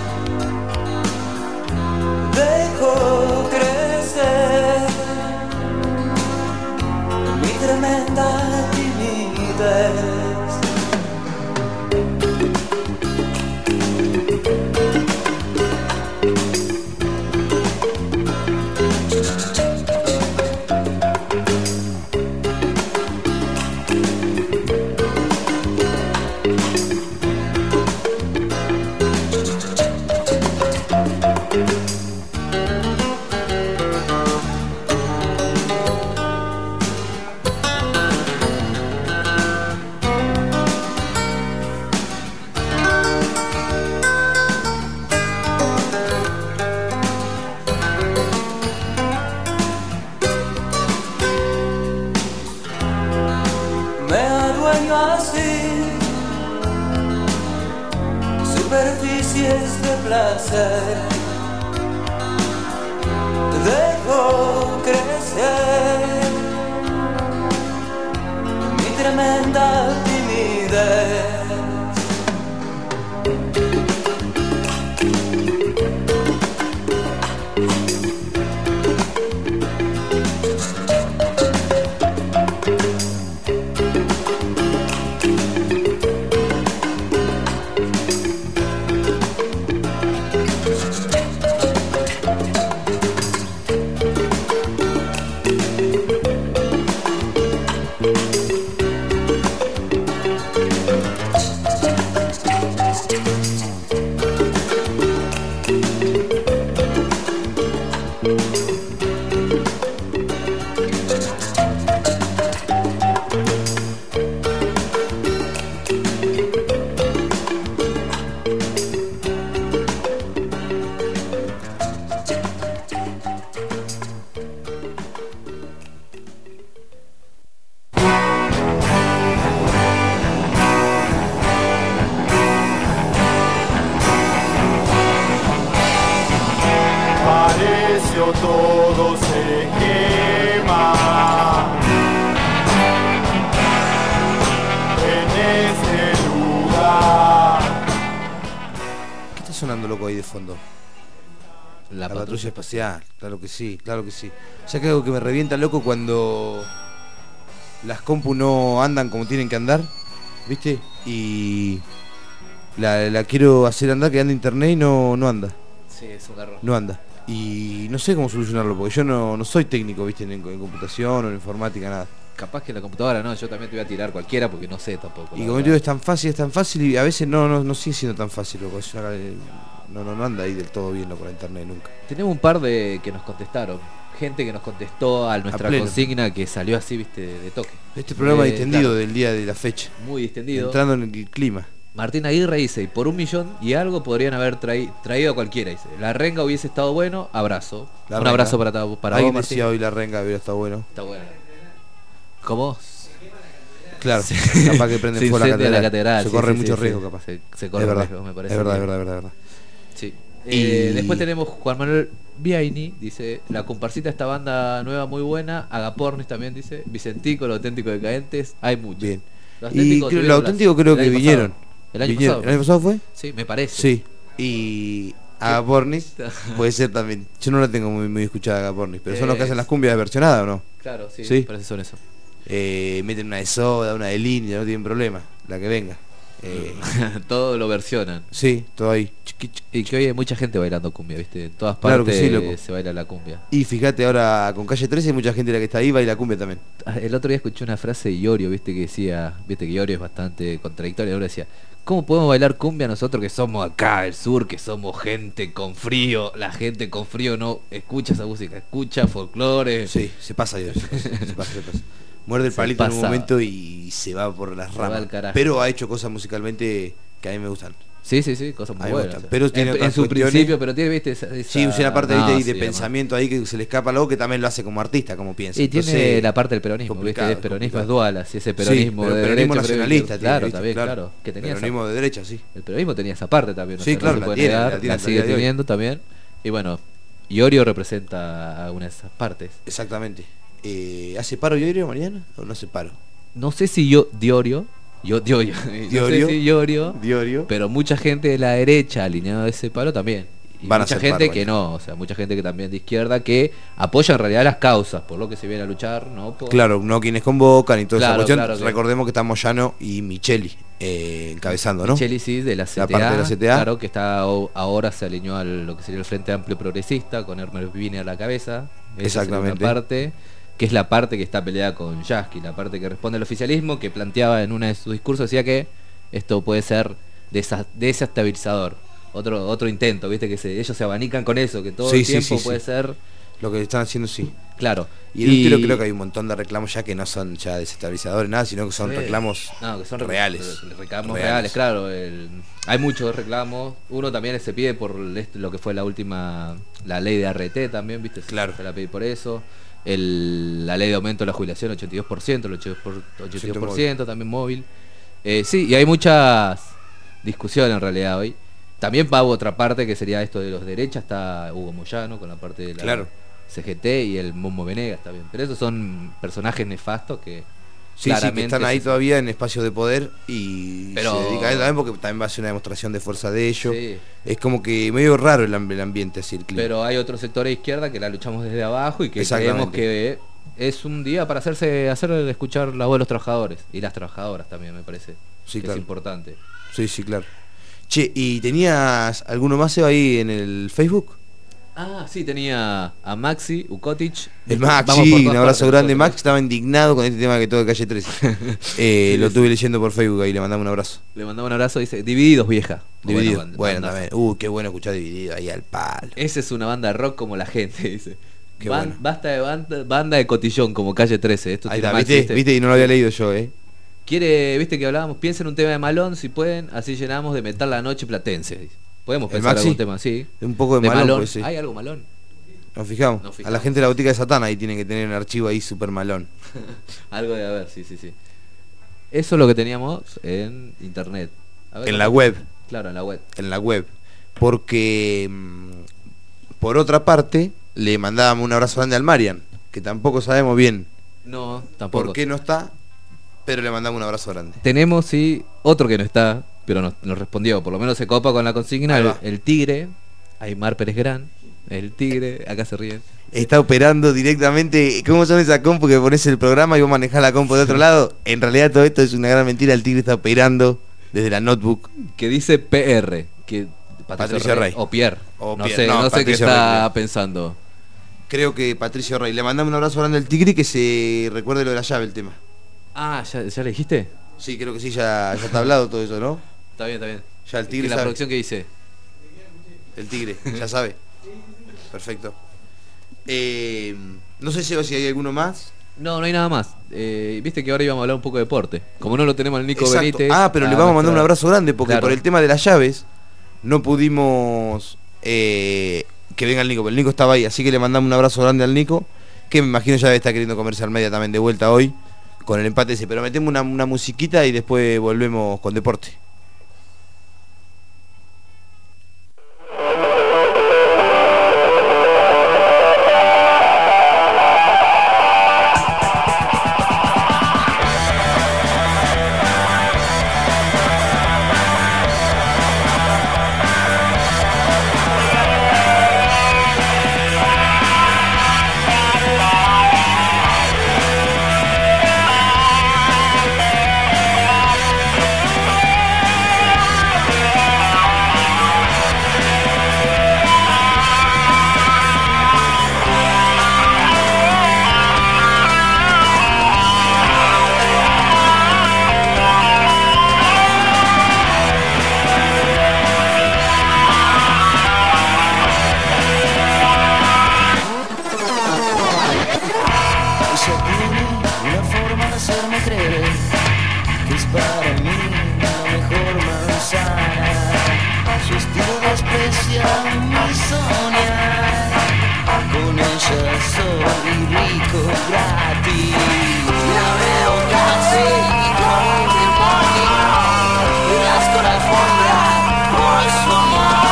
Dejo crecer mi tremenda timidez. así, superficies de placer, dejo crecer mi tremenda timidez. Todo se quema en este lugar. ¿Qué está sonando, loco, ahí de fondo? La, La patrulla, patrulla espacial, claro que sí, claro que sí. Ya que algo que me revienta, loco, cuando las compu no andan como tienen que andar, ¿viste? Y la, la quiero hacer andar, que anda internet y no, no anda. Sí, es un error. No anda. Y no sé cómo solucionarlo, porque yo no, no soy técnico, ¿viste? En, en computación o en informática, nada. Capaz que la computadora no, yo también te voy a tirar cualquiera porque no sé tampoco. Y como digo, es tan fácil, es tan fácil y a veces no, no, no sigue siendo tan fácil, loco. Es una- no, no, no anda ahí del todo bien, loco, la internet nunca. Tenemos un par de que nos contestaron. Gente que nos contestó a nuestra A pleno. consigna que salió así, viste, de toque. Este programa Eh, distendido claro, del día de la fecha. muy distendido. Entrando en el clima. Martín Aguirre dice, y por un millón y algo podrían haber trai- traído a cualquiera, dice. La renga hubiese estado bueno, abrazo. La un renga. abrazo para, ta- para Alguien vos, Martín. decía hoy la renga, hubiera estado bueno. Está bueno. ¿Cómo? Claro, Sí. capaz que prenden Se fuego la incendia catedral. la catedral, Se sí, corre sí, mucho sí, riesgo, sí. capaz. Se, se corre es verdad, riesgo, me parece. es verdad, es bien. verdad, es verdad, es verdad. Sí. Y- Eh, después tenemos Juan Manuel Viaini, dice, la comparsita de esta banda nueva muy buena, Agapornis también dice, Vicentico, los auténticos decadentes, hay muchos. Bien. Los Y auténticos creo, tuvieron los las- auténticos creo el que año vinieron. pasado. El año Vinieron. pasado. ¿El año pasado fue? Sí, me parece. Sí. Y Agapornis puede ser también. Yo no la tengo muy, muy escuchada Agapornis, pero son los que hacen las cumbias versionadas, ¿o no? Claro, sí, ¿Sí? parece son eso. Eh, meten una de soda, una de línea, no tienen problema. La que venga. Eh, Todo lo versionan. Sí, todo ahí. Y que hoy hay mucha gente bailando cumbia, ¿viste? En todas Claro partes que sí, loco. se baila la cumbia. Y fíjate ahora con Calle trece hay mucha gente la que está ahí baila cumbia también. El otro día escuché una frase de Iorio, ¿viste? Que decía, ¿viste? Que Iorio es bastante contradictorio. Ahora decía, ¿cómo podemos bailar cumbia nosotros que somos acá, el sur, que somos gente con frío? La gente con frío no escucha esa música, escucha folclore. Sí, se pasa, Iorio, se pasa, se pasa, se pasa. Muerde el Se palito en un pasa. momento y se va por las Se va ramas. al carajo. Pero ha hecho cosas musicalmente que a mí me gustan. Sí, sí, sí, cosas A muy mí me buenas. gustan. Pero tiene en, otras en su cuestiones. principio, pero tiene, ¿viste? Esa, esa- Sí, una parte no, ¿viste? y sí, de pensamiento ahí que se le escapa algo que también lo hace como artista, como piensa. Y tiene Entonces, la parte del peronismo, ¿viste? complicado, El peronismo complicado. es dual, así ese Sí, peronismo pero de peronismo derecha, nacionalista pero- tiene, claro, ¿viste? también, Claro. claro, que tenía esa- Peronismo de derecha, sí. El peronismo tenía esa parte también, o Sí, sea, claro, no se la puede tiene, negar, la tiene la hasta sigue el día de hoy. teniendo también. Y bueno, Iorio representa a una de esas partes. Exactamente. Eh, ¿Hace paro Iorio mañana o no hace paro? No sé si yo Diorio, yo Diorio, no Diorio. sé si Diorio, Diorio. pero mucha gente de la derecha alineada a ese paro también. Y Van a mucha hacer gente paro, que no, o sea, mucha gente que también de izquierda que apoya en realidad las causas, por lo que se viene a luchar, ¿no? Por- Claro, no quienes convocan y toda esa Claro, cuestión. claro que- Recordemos que está Moyano y Micheli eh, encabezando, ¿no? Micheli, sí, de la C T A, La parte de la C T A. claro, que está o- ahora se alineó a lo que sería el Frente Amplio Progresista, con Hermes Vine a la cabeza. Esa sería una Exactamente. parte, que es la parte que está peleada con Yasky, la parte que responde al oficialismo, que planteaba en uno de sus discursos, decía que esto puede ser desa- desestabilizador. Otro otro intento, viste, que se, ellos se abanican con eso, que todo Sí, el sí, tiempo sí, puede sí. ser... Lo que están haciendo, sí. Claro. Y en un tiro creo que hay un montón de reclamos ya que no son ya desestabilizadores, nada, sino que son Sí. reclamos No, que son re- reales. re- Reclamos reales, claro. el- hay muchos reclamos. Uno también se pide por el- esto- lo que fue la última, la ley de R T también, ¿viste? Se- Claro. Se la pide por eso. El, la ley de aumento de la jubilación, ochenta y dos por ciento, el ochenta y dos por ciento también móvil. Eh, sí, y hay muchas discusiones en realidad hoy. También va otra parte que sería esto de los derechas, está Hugo Moyano con la parte de la Claro. C G T y el Momo Venegas también. Pero esos son personajes nefastos que Sí, sí, que están ahí se- todavía en espacios de poder y Pero- se dedica a él también porque también va a ser una demostración de fuerza de ellos. Sí. Es como que medio raro el, amb- el ambiente así, el clima. Pero hay otro sector de izquierda que la luchamos desde abajo y que creemos Exactamente. que es un día para hacerse hacer escuchar la voz de los trabajadores y las trabajadoras también, me parece. Sí, que claro. es importante. Sí, sí, claro. Che, ¿y tenías alguno más, Eva, ahí en el Facebook? Ah, sí, tenía a Maxi Ukotic. El Vamos Maxi, por un todas abrazo partes grande. nosotros. Max estaba indignado con este tema que todo de Calle trece. eh, Sí, lo sí. estuve leyendo por Facebook ahí, le mandamos un abrazo. Le mandaba un abrazo, dice, Divididos, vieja. Dividido. Buena banda- Bueno, bandaza. también. Uh, qué bueno escuchar Dividido ahí al palo. Esa es una banda de rock como la gente, dice. Qué Ban- bueno. Basta de banda, banda de cotillón como Calle trece. Esto Ahí tiene está, Maxi, ¿viste? ¿viste? Y no lo había leído yo, eh. Quiere, viste que hablábamos, piensen un tema de Malón si pueden, así llenamos de metal la noche platense. Dice. Podemos ¿El pensar Maxi? algún tema, sí. Un poco de Malón, pues, sí. ¿Hay algo Malón? Nos fijamos. Nos A fijamos. la gente de la botica de Satán ahí tienen que tener un archivo ahí super malón. Algo de haber, sí, sí, sí. Eso es lo que teníamos en internet. A ver, En la web. Claro, en la web. En la web. Porque, mm, por otra parte, le mandábamos un abrazo grande al Marian, que tampoco sabemos bien No, tampoco. por qué no está, pero le mandamos un abrazo grande. Tenemos, sí, otro que no está, pero nos, nos respondió, por lo menos se copa con la consigna, Ahí el, va. el Tigre, Aymar Pérez Gran, el Tigre, acá se ríen. Está operando directamente. ¿Cómo son esas compu que pones el programa y vos manejás la compu de otro lado? En realidad todo esto es una gran mentira. El Tigre está operando desde la notebook. Que dice P R, que Patricio, Patricio Rey, Rey. o Pierre. O no Pierre, sé, no, no, sé qué Patricio está Rey. pensando. Creo que Patricio Rey. Le mandamos un abrazo grande al Tigre y que se recuerde lo de la llave, el tema. Ah, ¿ya, ya le dijiste? Sí, creo que sí, ya, ya está hablado todo eso, ¿no? Está bien, está bien. Ya el Tigre ¿Y la sabe. producción que dice? El Tigre, ya sabe. Perfecto. Eh, no sé si si hay alguno más. No, no hay nada más. Eh, Viste que ahora íbamos a hablar un poco de deporte. Como no lo tenemos al Nico Exacto. Benítez. Ah, pero le vamos a mandar un abrazo grande porque Claro. por el tema de las llaves no pudimos eh, que venga el Nico, pero el Nico estaba ahí, así que le mandamos un abrazo grande al Nico, que me imagino ya debe estar queriendo comerse al media también de vuelta hoy con el empate ese, pero metemos una, una musiquita y después volvemos con deporte. Ella tiene una forma de hacerme creer que es para mí la mejor manzana. Su estilo desprecia mi soñar. Con ella soy rico gratis. La veo casi como un demonio. Le das con alfombra por su amor.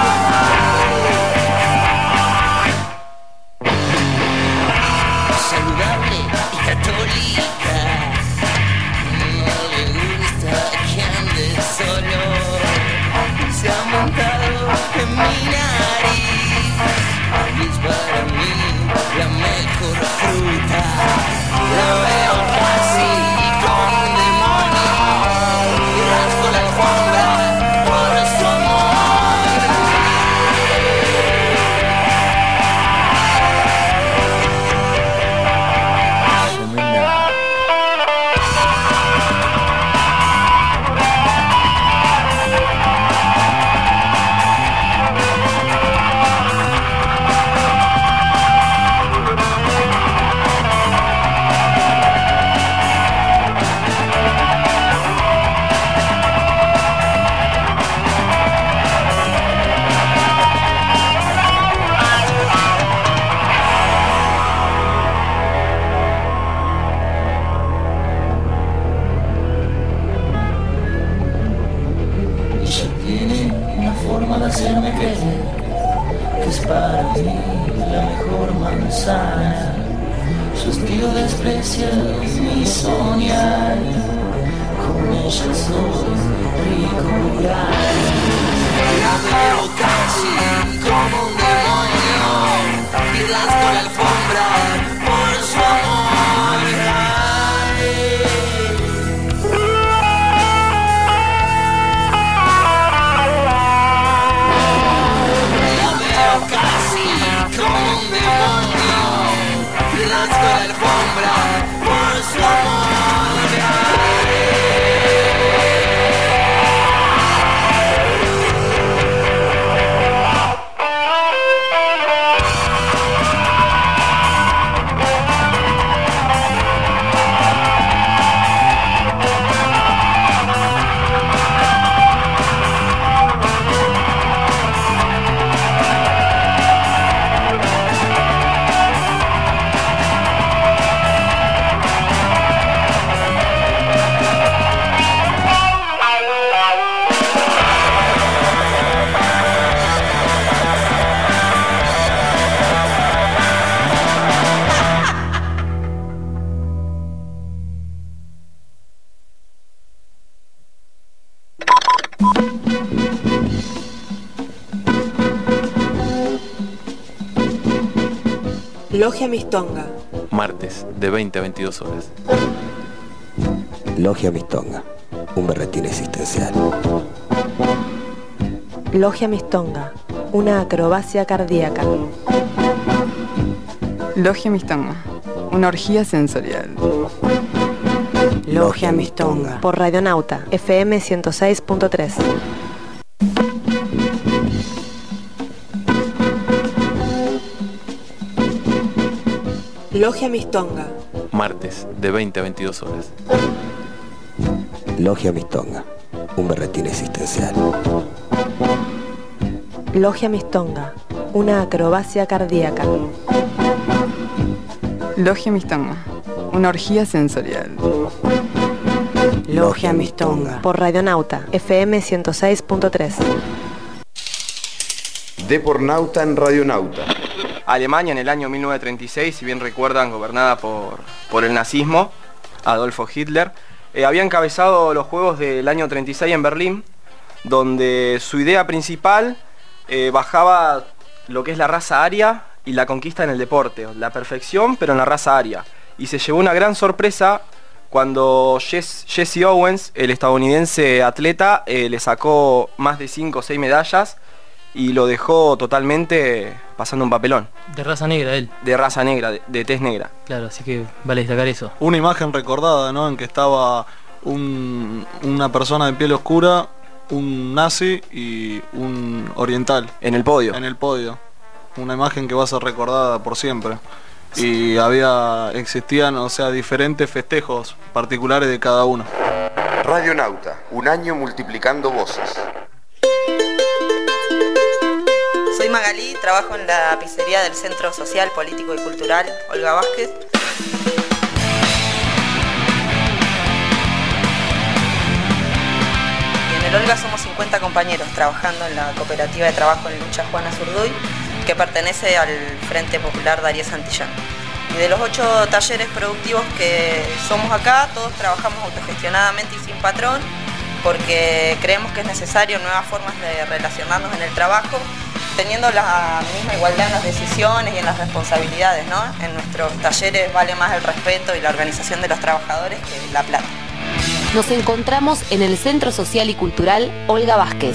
Saludable y católica. No le gusta que ande solo. Se ha montado en mi nariz. Y es para mí la mejor fruta. La hacerme creer que es para mí la mejor manzana. Su estilo desprecia mi soñar, con ella soy rico grande. La veo casi como un demonio, piedras por la alfombra por su amor. La veo casi como un demonio, piedras por la alfombra por su amor. Logia Mistonga. Martes, de veinte a veintidós horas. Logia Mistonga, un berretín existencial. Logia Mistonga, una acrobacia cardíaca. Logia Mistonga, una orgía sensorial. Logia Mistonga, por Radionauta, F M ciento seis punto tres. Logia Mistonga. Martes, de veinte a veintidós horas. Logia Mistonga, un berretín existencial. Logia Mistonga, una acrobacia cardíaca. Logia Mistonga, una orgía sensorial. Logia Mistonga, por Radionauta, F M ciento seis punto tres. Depornauta en Radionauta. Alemania en el año mil novecientos treinta y seis, si bien recuerdan, gobernada por, por el nazismo, Adolfo Hitler, eh, había encabezado los Juegos del año treinta y seis en Berlín, donde su idea principal eh, bajaba lo que es la raza aria y la conquista en el deporte, la perfección pero en la raza aria. Y se llevó una gran sorpresa cuando Jess, Jesse Owens, el estadounidense atleta, eh, le sacó más de cinco o seis medallas y lo dejó totalmente pasando un papelón. De raza negra él. De raza negra, de, de tez negra. Claro, así que vale destacar eso. Una imagen recordada, ¿no? En que estaba un, una persona de piel oscura, un nazi y un oriental. En el podio. En el podio. Una imagen que va a ser recordada por siempre. Y había, existían, o sea, diferentes festejos particulares de cada uno. Radionauta, un año multiplicando voces. Soy Magalí, trabajo en la pizzería del Centro Social, Político y Cultural Olga Vázquez. Y en el Olga somos cincuenta compañeros trabajando en la cooperativa de trabajo en lucha Juana Zurduy, que pertenece al Frente Popular Darío Santillán. Y de los ocho talleres productivos que somos acá, todos trabajamos autogestionadamente y sin patrón, porque creemos que es necesario nuevas formas de relacionarnos en el trabajo, teniendo la misma igualdad en las decisiones y en las responsabilidades, ¿no? En nuestros talleres vale más el respeto y la organización de los trabajadores que la plata. Nos encontramos en el Centro Social y Cultural Olga Vázquez.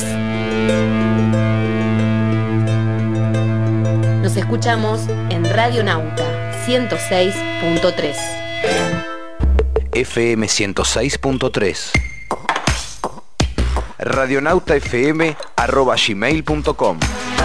Nos escuchamos en Radionauta ciento seis punto tres. F M ciento seis punto tres. radionautafm arroba gmail punto com.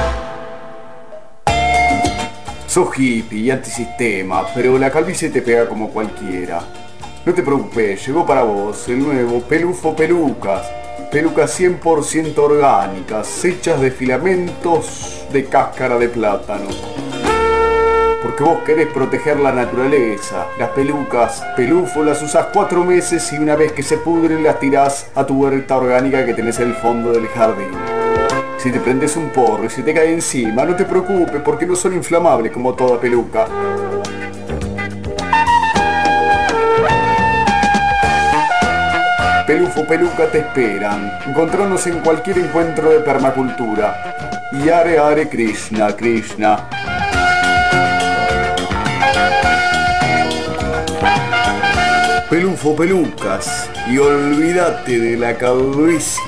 Sos hippie y antisistema, pero la calvicie te pega como cualquiera. No te preocupes, llegó para vos el nuevo Pelufo Pelucas. Pelucas cien por ciento orgánicas, hechas de filamentos de cáscara de plátano. Porque vos querés proteger la naturaleza. Las pelucas Pelufo las usás cuatro meses y una vez que se pudren las tirás a tu huerta orgánica que tenés en el fondo del jardín. Si te prendes un porro y se te cae encima, no te preocupes porque no son inflamables como toda peluca. Pelufo Peluca te esperan. Encontrarnos en cualquier encuentro de permacultura. Y Hare Hare Krishna, Krishna. Pelufo Pelucas. Y olvídate de la calvicie.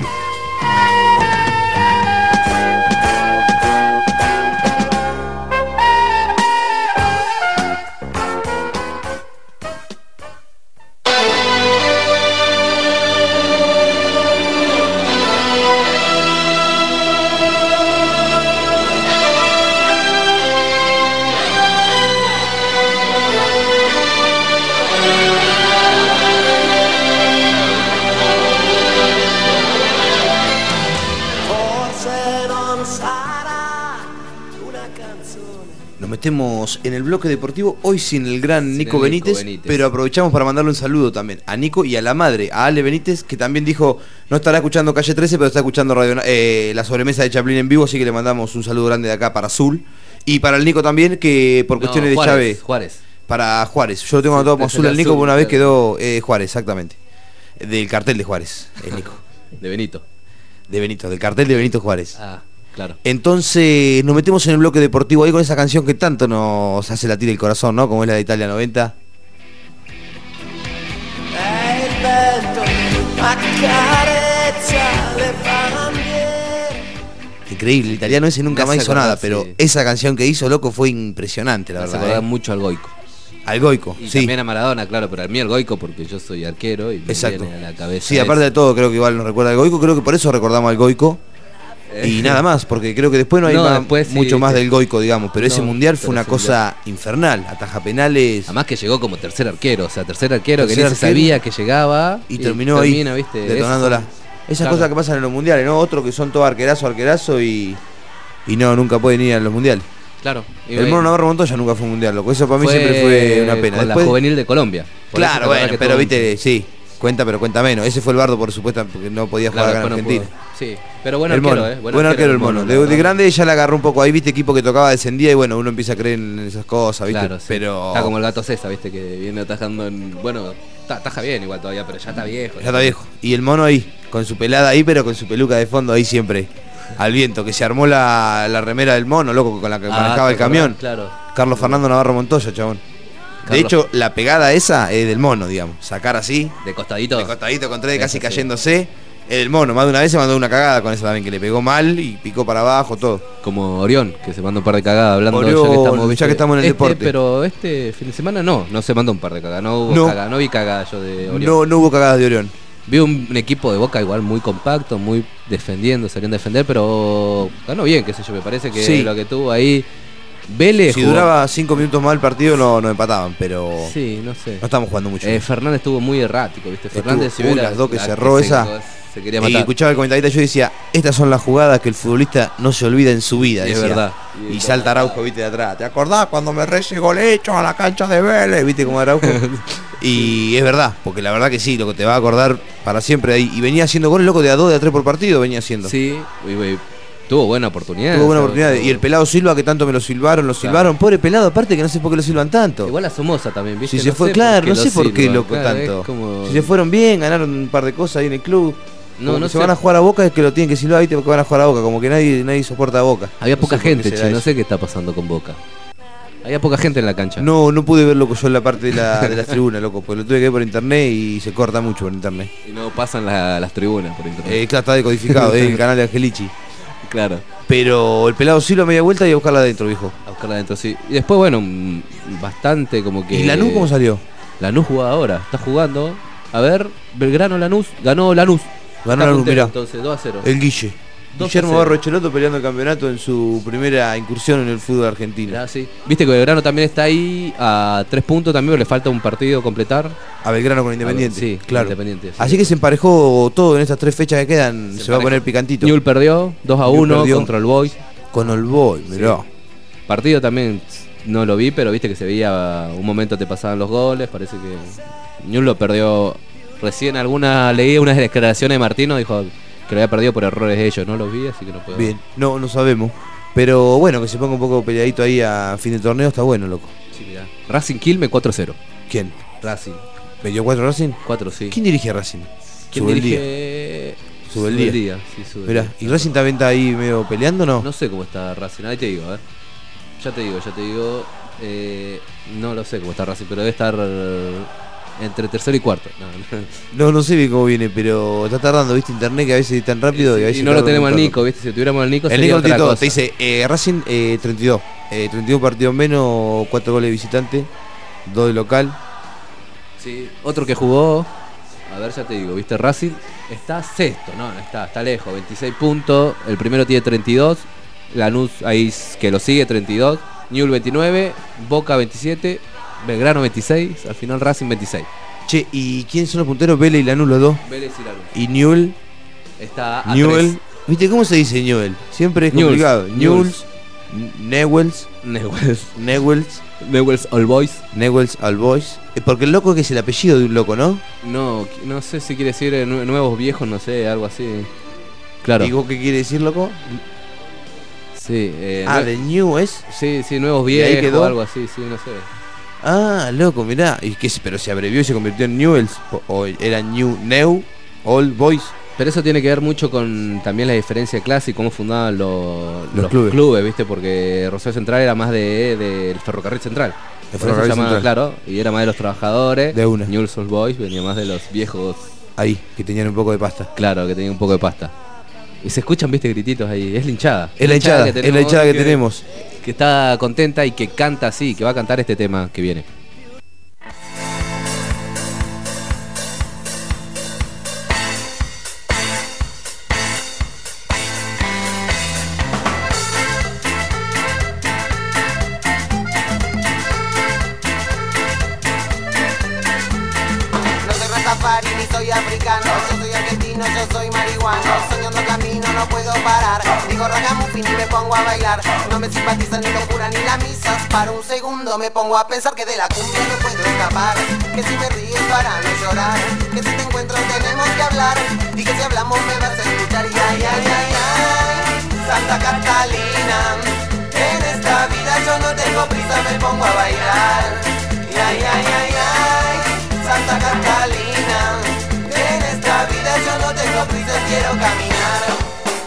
Metemos en el bloque deportivo, hoy sin el gran Sin Nico, el Nico Benítez, Benítez. pero aprovechamos para mandarle un saludo también a Nico y a la madre, a Ale Benítez, que también dijo, no estará escuchando Calle trece, pero está escuchando radio, eh, la sobremesa de Chaplin en vivo, así que le mandamos un saludo grande de acá para Azul. Y para el Nico también, que por No, cuestiones de Juárez, llave... Juárez. Para Juárez, yo lo tengo anotado como desde Azul el al Nico, azul, porque una vez claro. quedó eh, Juárez, exactamente. Del cartel de Juárez, el Nico. De Benito. De Benito, del cartel de Benito Juárez. Ah, claro. Entonces nos metemos en el bloque deportivo ahí con esa canción que tanto nos hace latir el corazón, ¿no? Como es la de Italia noventa. E il vento accarezza le bandiere. Increíble, el italiano ese nunca Me más hace hizo nada, acordar, pero sí. esa canción que hizo, loco, fue impresionante, la Me hace verdad. acordar ¿eh? mucho al Goico. Al Goico, Y sí. también a Maradona, claro, pero al mí al Goico porque yo soy arquero y me Exacto. viene a la cabeza. Sí, aparte de todo, creo que igual nos recuerda al Goico, creo que por eso recordamos al Goico. Y nada más, porque creo que después no hay No, más- después sí, mucho más que- del Goico, digamos, pero ese No, mundial fue pero una ese cosa infernal, ataja penales. Además que llegó como tercer arquero, o sea, tercer arquero Tercer que ni se arquero. sabía que llegaba Y terminó ahí, termina, ¿viste? detonándola. Eso- Esas claro. cosas que pasan en los mundiales, ¿no? Otros que son todo arquerazo, arquerazo y, y no, nunca pueden ir a los mundiales. Claro. Y El bueno, Mono Navarro Montoya nunca fue un mundial, loco. Eso para mí fue siempre fue una pena. Con Después- la juvenil de Colombia. Por eso Claro, te acordás bueno, que pero tuvo- viste, sí, cuenta, pero cuenta menos. Ese fue el Bardo, por supuesto, porque no podía jugar Claro, acá en después no Argentina. pudo. Sí, pero bueno el arquero, mono, ¿eh? Buen, arquero el mono. la De, de verdad. grande ya le agarró un poco ahí, viste, equipo que tocaba descendía y bueno, uno empieza a creer en esas cosas, viste. Claro, sí. Pero Está como el gato César, viste, que viene atajando en. Bueno, ta- ataja bien igual todavía, pero ya está viejo. ya está viejo. Y el mono ahí, con su pelada ahí, pero con su peluca de fondo ahí siempre. Al viento, que se armó la, la remera del mono, loco, con la que Ah, manejaba el ¿te acordás? camión. Claro. Carlos Fernando Navarro Montoya, chabón. De Carlos- hecho, la pegada esa es del mono, digamos. Sacar así, De costadito. de costadito con tres, Eso casi sí. cayéndose. Es del mono. Más de una vez se mandó una cagada con esa también, que le pegó mal y picó para abajo, todo. Como Orión, que se mandó un par de cagadas hablando Orión, ya que estamos, ya ¿viste? que estamos en el Este, deporte. Pero este fin de semana no, no se mandó un par de cagadas, no hubo No. cagada, no vi cagada yo de Orión. No, no hubo cagadas de Orión. Vi un, un equipo de Boca igual muy compacto, muy defendiendo, saliendo a defender, pero ganó bien, qué sé yo, me parece que Sí. lo que tuvo ahí Vélez Si jugó- duraba cinco minutos más el partido, no, no empataban, pero Sí, no sé. no estamos jugando mucho. Eh, Fernández estuvo muy errático, ¿viste? Fernández Estuvo- si uy, hubiera- las dos que la cerró se- esa. Se quería Y matar. escuchaba el comentarista, yo decía, estas son las jugadas que el futbolista no se olvida en su vida. Y es decía. verdad. Y salta Araujo, viste, de atrás. ¿Te acordás cuando me re ese gol hecho a la cancha de Vélez? ¿Viste cómo Araujo? Y es verdad, porque la verdad que sí, lo que te va a acordar para siempre ahí. Y venía haciendo goles, loco, de a dos, de a tres por partido, venía haciendo. Sí, y, y, tuvo buena oportunidad. Tuvo buena o sea, oportunidad. tuvo- Y el pelado Silva, que tanto me lo silbaron, lo Claro. silbaron. Pobre pelado, aparte que no sé por qué lo silban tanto. Igual a Somoza también, ¿viste? Si se No fue, sé claro, por no qué sé lo por qué silban, loco claro, tanto. es como- Si se fueron bien, ganaron un par de cosas ahí en el club. No, Como no que se sé. van a jugar a Boca, es que lo tienen que silbar, viste, porque van a jugar a Boca. Como que nadie, nadie soporta a Boca. Había No poca sé por qué gente, será che, no eso. sé qué está pasando con Boca. Había poca gente en la cancha. No, no pude verlo yo en la parte de, la, de las tribunas, loco, porque lo tuve que ver por internet y se corta mucho por internet. Y no pasan la- las tribunas por internet. Eh, claro, está decodificado, es el canal de Angelici. Claro. Pero el pelado Silva media vuelta y a buscarla adentro, viejo. A buscarla adentro, sí. Y después, bueno, mm, bastante como que. ¿Y Lanús cómo salió? Lanús juega ahora, está jugando. A ver, Belgrano Lanús, ganó Lanús. Ganó Está Lanús, puntero, mirá. Entonces, dos a cero. El Guille. dos a Guillermo cero. Barro Echeloto peleando el campeonato en su primera incursión en el fútbol argentino. Mirá, sí. Viste que Belgrano también está ahí a tres puntos también, pero le falta un partido completar. A Belgrano con Independiente. Sí, claro. Independiente, sí. Así que se emparejó todo en estas tres fechas que quedan. Se, va a poner picantito. Newell perdió dos a Newell uno perdió. contra el Boys. Con el Boy, mirá. Partido también no lo vi, pero viste que se veía, un momento te pasaban los goles, parece que Newell lo perdió recién. Alguna leí unas declaraciones de Martino, dijo, que lo había perdido por errores de ellos, no los vi, así que no puedo. Bien, no, no sabemos. Pero bueno, que se ponga un poco peleadito ahí a fin de torneo está bueno, loco. Sí, mirá. Racing Quilmes cuatro cero. ¿Quién? Racing. ¿Metió cuatro Racing? cuatro, sí. ¿Quién dirige a Racing? ¿Quién dirige? Sube el día. Sí, sube Mirá, ¿y Racing también está ahí medio peleando o no? No sé cómo está Racing, ahí te digo, a ver. Ya te digo, ya te digo. Eh, no lo sé cómo está Racing, pero debe estar eh, entre tercero y cuarto. No, no. no, no sé bien cómo viene, pero está tardando, viste, internet que a veces es tan rápido sí, y a veces. Y no lo tenemos al Nico, viste, si tuviéramos al Nico el sería Nico otra todo, cosa. te dice, eh, Racing eh, treinta y dos. Eh, treinta y dos partidos menos, cuatro goles de visitante, dos de local. Sí, otro que jugó. A ver, ya te digo, viste, Racing está sexto, no, no está, está lejos, veintiséis puntos, el primero tiene treinta y dos, Lanús ahí que lo sigue, treinta y dos, Newell's veintinueve, Boca veintisiete, Belgrano veintiséis, al final Racing veintiséis. Che, ¿y quiénes son los punteros? Vélez y Lanús los dos. Vélez y Lanús. Y Newell. Está a Newell. tres. ¿Viste cómo se dice Newell? Siempre es Newell's. complicado. Newell's. Newell's. Newell's. Newell's. Newell's All Boys. Newell's All Boys. Eh, Porque el loco que es el apellido de un loco, ¿no? No, no sé si quiere decir eh, nue- nuevos viejos, no sé, algo así. Claro. ¿Y vos qué quiere decir, loco? Sí. Eh, ah, nue- de New es. Sí, sí, nuevos ¿Y ahí viejos, quedó? algo así, sí, no sé. Ah, loco, mirá. ¿Y qué, pero se abrevió y se convirtió en Newell's? ¿O, o era New New All Boys? Pero eso tiene que ver mucho con también la diferencia de clase y cómo fundaban los, Los los clubes. clubes. ¿Viste? Porque Rosario Central era más de del Ferrocarril Central. El Por eso Ferrocarril se llamaba, Central. claro, y era más de los trabajadores. De una. Newell's Old Boys venía más de los viejos. Ahí, que tenían un poco de pasta. Claro, que tenían un poco de pasta. Y se escuchan, viste, grititos ahí. Es la hinchada. Es la hinchada, que es la hinchada que que- tenemos. Que está contenta y que canta así, que va a cantar este tema que viene. No soy Rastafari ni soy africano, yo soy argentino, yo soy marihuano. Soñando camino no puedo parar, digo ragamuffin y me pongo a bailar. No me simpatizan ni locura ni las misas, para un segundo me pongo a pensar que de la cumbia no puedo escapar. Que si me ríes para no llorar, que si te encuentro tenemos que hablar, y que si hablamos me vas a escuchar. Y ay, ay, ay, ay, Santa Catalina, en esta vida yo no tengo prisa, me pongo a bailar. Y ay, ay, ay, ay, Santa Catalina, en esta vida yo no tengo prisa, quiero caminar.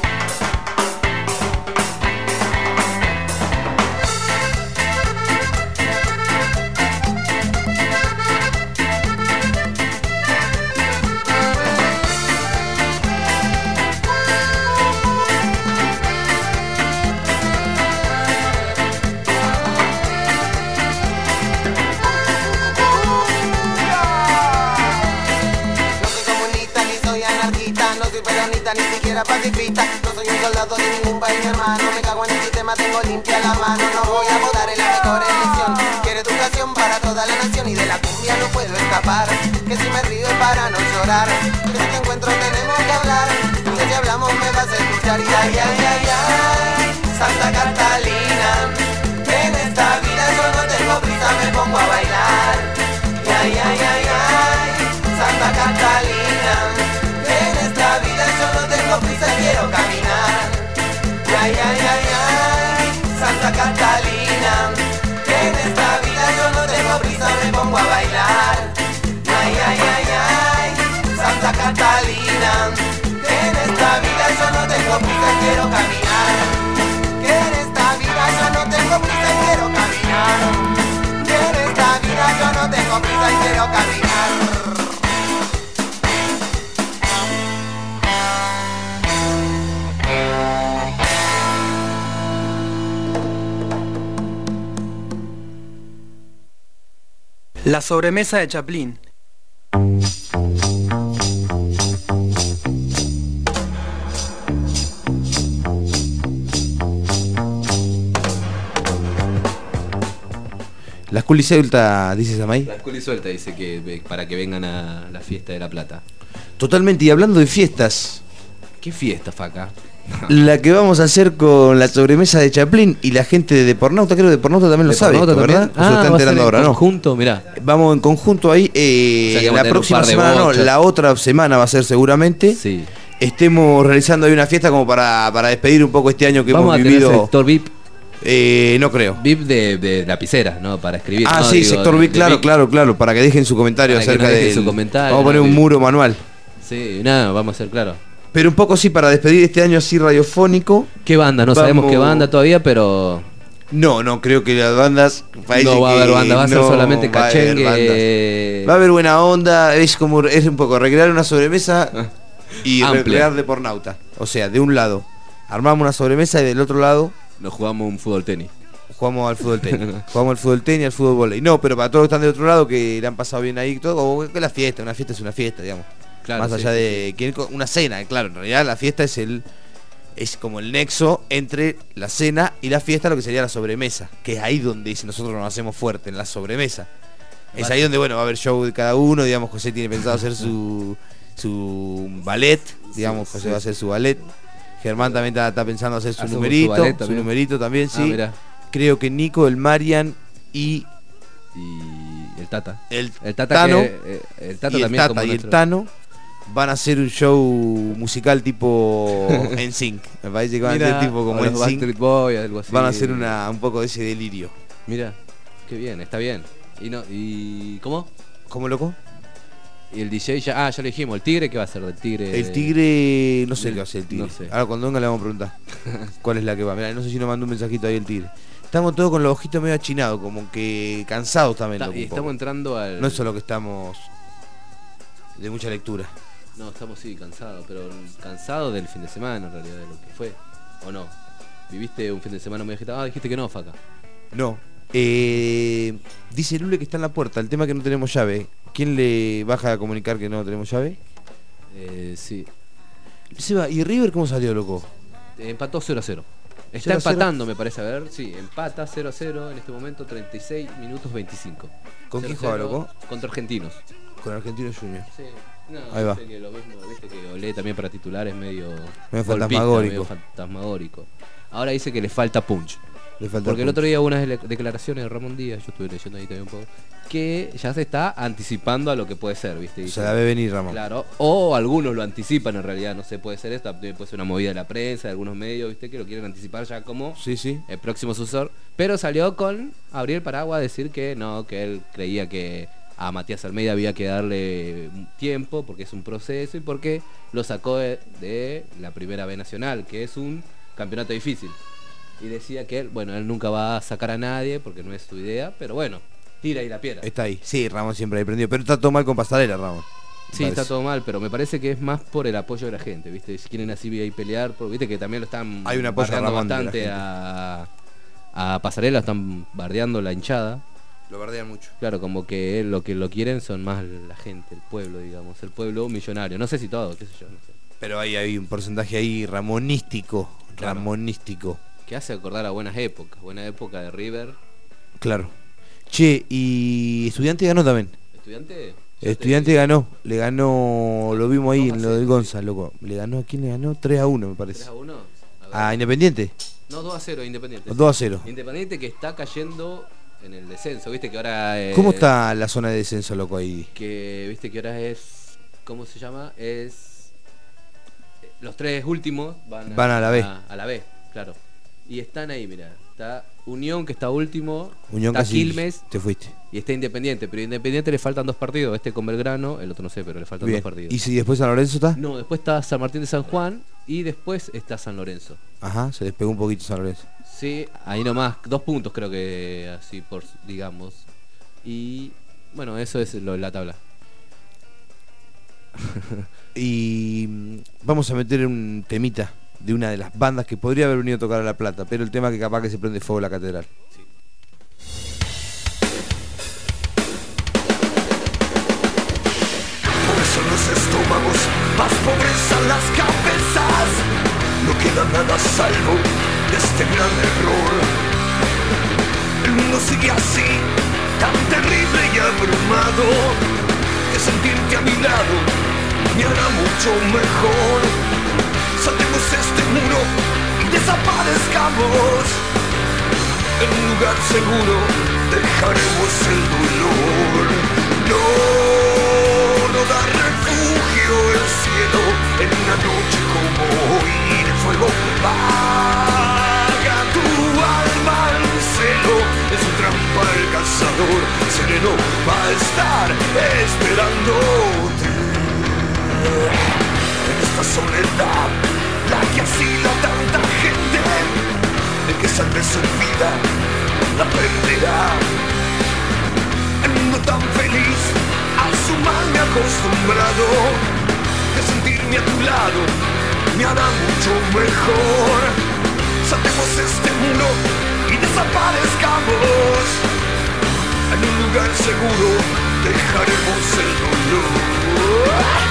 Ni siquiera pacifista, no soy un soldado de ningún país hermano. Me cago en el sistema, tengo limpia la mano. No voy a votar en la mejor elección. Quiero educación para toda la nación y de la cumbia no puedo escapar. Que si me río es para no llorar, que si te encuentro tenemos que hablar, y que si hablamos me vas a escuchar. Y ay, ay, ay, ay, Santa Catalina, en esta vida yo no tengo prisa, me pongo a bailar. Y ay, ay, ay, ay, Santa Catalina, en esta vida yo no tengo prisa, quiero caminar. Ay, ay, ay, ay, Santa Catalina, en esta vida yo no tengo prisa, me pongo a bailar. Ay, ay, ay, ay, Santa Catalina, en esta vida yo no tengo prisa, quiero caminar. Que en esta vida yo no tengo prisa, quiero caminar. Que en esta vida yo no tengo prisa, quiero caminar. La sobremesa de Chaplin. La Esculi suelta, dice Samay. La Esculi suelta dice que ve- para que vengan a la fiesta de La Plata. Totalmente, y hablando de fiestas, ¿Qué fiesta, Faca? la que vamos a hacer con la sobremesa de Chaplin y la gente de Depornauta, creo que Depornauta también lo sabe, esto, Depornauta ¿verdad? también. O se lo Ah, está va a ser enterando en ahora, ¿no? conjunto, mirá. Vamos en conjunto ahí. eh, O sea que vamos a la tener un próxima par de semana no, bochas. la otra semana va a ser seguramente. Sí. estemos realizando ahí una fiesta como para, para despedir un poco este año que Vamos hemos a tener vivido. sector V I P. Eh, no creo. V I P de, de lapiceras, ¿no? Para escribir. Ah, no, sí, digo, sector de- V I P, de claro, V I P. claro, claro, para que dejen su comentario Para que acerca nos dejen de. su comentario, Vamos a poner ¿no? un muro manual. Sí, nada, vamos a hacer claro. Pero un poco sí, para despedir este año así radiofónico. ¿Qué banda? No Vamos- sabemos qué banda todavía, pero. No, no creo que las bandas. parece No va a haber que banda, va a ser no solamente va a haber cachengue. bandas. Va a haber buena onda, es como es un poco recrear una sobremesa y Amplia. recrear de pornauta. O sea, de un lado armamos una sobremesa y del otro lado Nos jugamos un fútbol tenis. jugamos al fútbol tenis. Jugamos al fútbol tenis, al fútbol volei. No, pero para todos los que están del otro lado que le han pasado bien ahí, todo como que la fiesta, una fiesta es una fiesta, digamos. Claro, Más sí, allá sí, de que una cena, claro, en realidad la fiesta es el es como el nexo entre la cena y la fiesta, lo que sería la sobremesa, que es ahí donde nosotros nos hacemos fuerte, en la sobremesa. Es Vale. ahí donde, bueno, va a haber show de cada uno, digamos, José tiene pensado hacer su su ballet, digamos, Sí, José sí. va a hacer su ballet. Germán también está, está pensando hacer su Hacemos su numerito, ballet su también. numerito también, Ah, sí. mirá. Creo que Nico, el Marian y Y el Tata. el, El Tata Tano que- eh, el Tata y el también Tata como y el nuestro- Tano van a hacer un show musical tipo N Sync. Me parece que van a Mira, ser tipo como o los N Sync. Backstreet Boys, algo así. Van a hacer una, un poco de ese delirio. Mira, qué bien, está bien. Y no, y ¿cómo? ¿Cómo, loco? Y el D J ya, ah, ya lo dijimos, el tigre, ¿qué va a hacer del tigre? El tigre, no sé qué va a hacer el tigre. No sé. Ahora cuando venga le vamos a preguntar cuál es la que va. Mirá, no sé si nos mandó un mensajito ahí el tigre. Estamos todos con los ojitos medio achinados, como que cansados también. Está- loco, y un estamos poco. entrando al... No es solo que estamos de mucha lectura. No, estamos sí cansados, pero cansados del fin de semana en realidad, de lo que fue. ¿O no? ¿Viviste un fin de semana muy agitado? Ah, dijiste que no, Faca. No. Eh, dice Lule que está en la puerta. El tema es que no tenemos llave. ¿Quién le baja a comunicar que no tenemos llave? Eh, sí. Seba, ¿y River cómo salió, loco? Empató cero a cero. Está cero a cero. empatando, me parece. A ver, sí, empata cero a cero en este momento, treinta y seis minutos veinticinco. ¿Con quién cero a juega, cero loco? Contra Argentinos. Con Argentinos Juniors. Sí. No, Ahí va. viste que lo mismo, viste que Olé también para titular es medio, Medio golpista, fantasmagórico. medio fantasmagórico. Ahora dice que le falta punch. Le falta Porque el punch. otro día hubo unas dele- declaraciones de Ramón Díaz, yo estuve leyendo ahí también un poco, que ya se está anticipando a lo que puede ser, ¿viste? Dice, Se la ve venir, Ramón. Claro, o algunos lo anticipan en realidad, no sé, puede ser esto, también puede ser una movida de la prensa, de algunos medios, ¿viste? Que lo quieren anticipar ya como Sí, sí. el próximo sucesor. Pero salió con abrir el paraguas a decir que no, que él creía que a Matías Almeida había que darle un tiempo porque es un proceso y porque lo sacó de, de la Primera B Nacional, que es un campeonato difícil. Y decía que él, bueno, él nunca va a sacar a nadie porque no es su idea, pero bueno, tira y la piedra. Está ahí. Sí, Ramón siempre ahí prendido. Pero está todo mal con Pasarela, Ramón. Sí, está todo mal, pero me parece que es más por el apoyo de la gente, ¿viste? Si quieren así ahí pelear, porque viste que también lo están Hay un apoyo a bardeando Ramón de la bastante gente. a, a Pasarela, están bardeando la hinchada. Lo bardean mucho. Claro, como que lo que lo quieren son más la gente, el pueblo, digamos, el pueblo millonario. No sé si todo, qué sé yo, no sé. Pero ahí hay un porcentaje ahí ramonístico. Claro. Ramonístico. Que hace acordar a buenas épocas, buena época de River. Claro. Che, y Estudiante ganó también. ¿Estudiante? Estudiante ganó. Le ganó, lo vimos ahí en lo del Gonza, loco. Le ganó, ¿a quién le ganó? tres a uno, me parece. ¿tres a uno? A Independiente. No, dos a cero, Independiente. dos a cero. Independiente que está cayendo en el descenso, viste que ahora... eh, ¿Cómo está la zona de descenso, loco, ahí? Que viste que ahora es... ¿Cómo se llama? Es... Los tres últimos van a, Van a la B. A, a la B, claro. Y están ahí, mira. Está Unión, que está último. Unión está casi Quilmes. te fuiste. Y está Independiente. Pero a Independiente le faltan dos partidos. Este con Belgrano, el otro no sé, pero le faltan Bien. dos partidos. ¿Y si después San Lorenzo está? No, después está San Martín de San Juan. Y después está San Lorenzo. Ajá, se despegó un poquito San Lorenzo. Sí, ahí nomás. Dos puntos creo que así, por digamos. Y bueno, eso es lo de la tabla. Y mm, vamos a meter un temita de una de las bandas que podría haber venido a tocar a La Plata, pero el tema que capaz que se prende fuego la catedral. Por eso los estómagos más pobres a las cabezas. No queda nada a salvo de este gran error. El mundo sigue así, tan terrible y abrumado, que sentirte a mi lado me hará mucho mejor. Saltemos este muro y desaparezcamos. En un lugar seguro dejaremos el dolor. No, no da refugio refugio el cielo en una noche como hoy de fuego. Vaga tu alma al celo, es su trampa el cazador sereno va a estar esperándote. En esta soledad, la que asila tanta gente, el que salve su vida la perderá. El mundo tan feliz, a su mal me he acostumbrado, de sentirme a tu lado me hará mucho mejor. Saltemos este muro y desaparezcamos, en un lugar seguro dejaremos el dolor.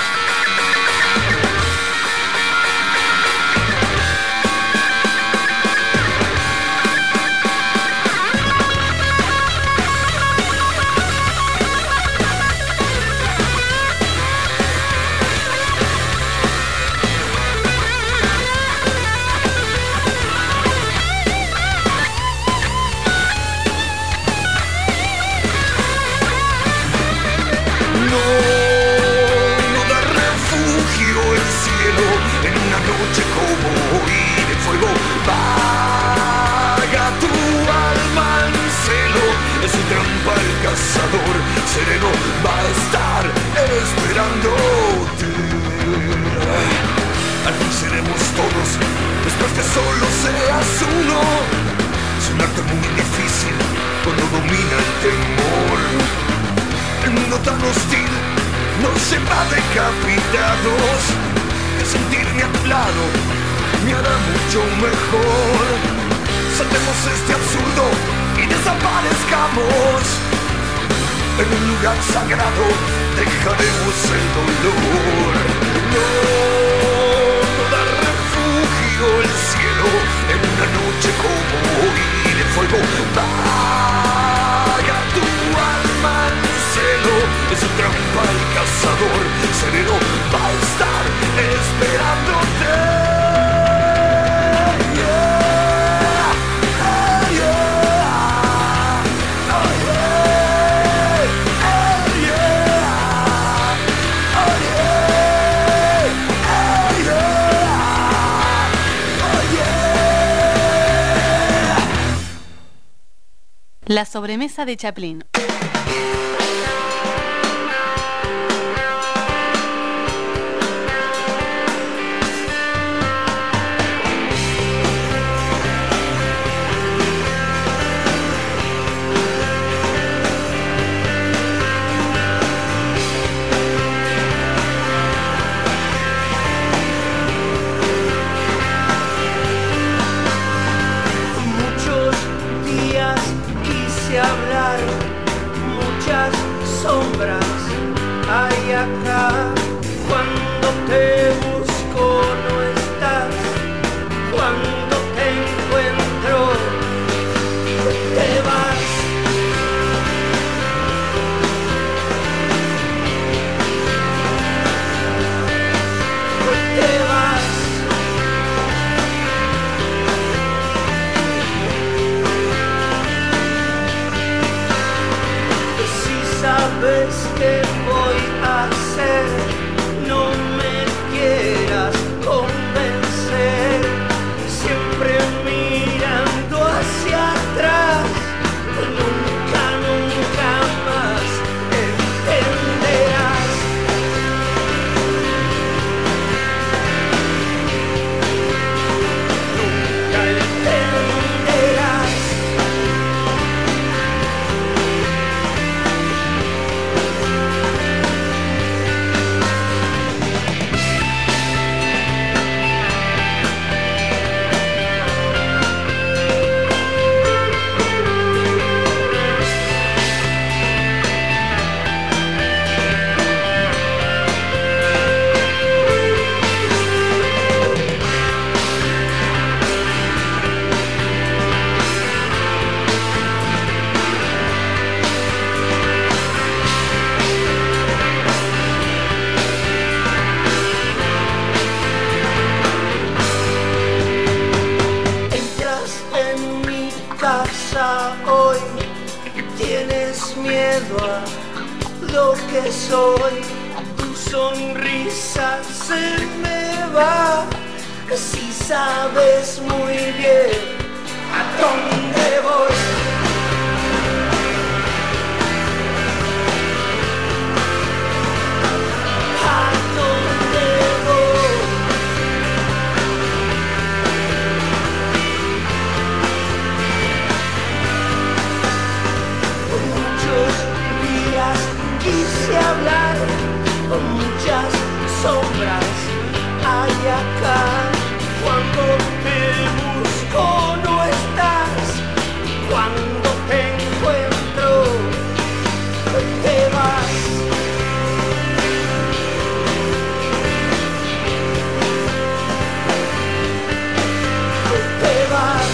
Sereno va a estar esperándote. Al fin seremos todos, después que solo seas uno. Es un arte muy difícil cuando domina el temor. El mundo tan hostil nos lleva decapitados, que sentirme a tu lado me hará mucho mejor. Saltemos este absurdo y desaparezcamos. En un lugar sagrado dejaremos el dolor. No, no da refugio el cielo en una noche como hoy de fuego. Vaga tu alma al celo, es su trampa el cazador sereno va a estar esperándote. La sobremesa de Chaplin. Muchos días quise hablar, muchas sombras hay acá. Cuando te busco no estás, cuando te encuentro te vas. Te vas. ¿Sabes qué voy a hacer? No me quieras convencer, siempre mirando hacia atrás, nunca, nunca más entenderás. Nunca entenderás. Hoy tienes miedo a lo que soy, tus sonrisa se me va. Si sabes muy bien a dónde voy. A dónde voy. Muchos días quise hablar, muchas sombras hay acá. Cuando te busco no estás, cuando te encuentro te vas. Te vas.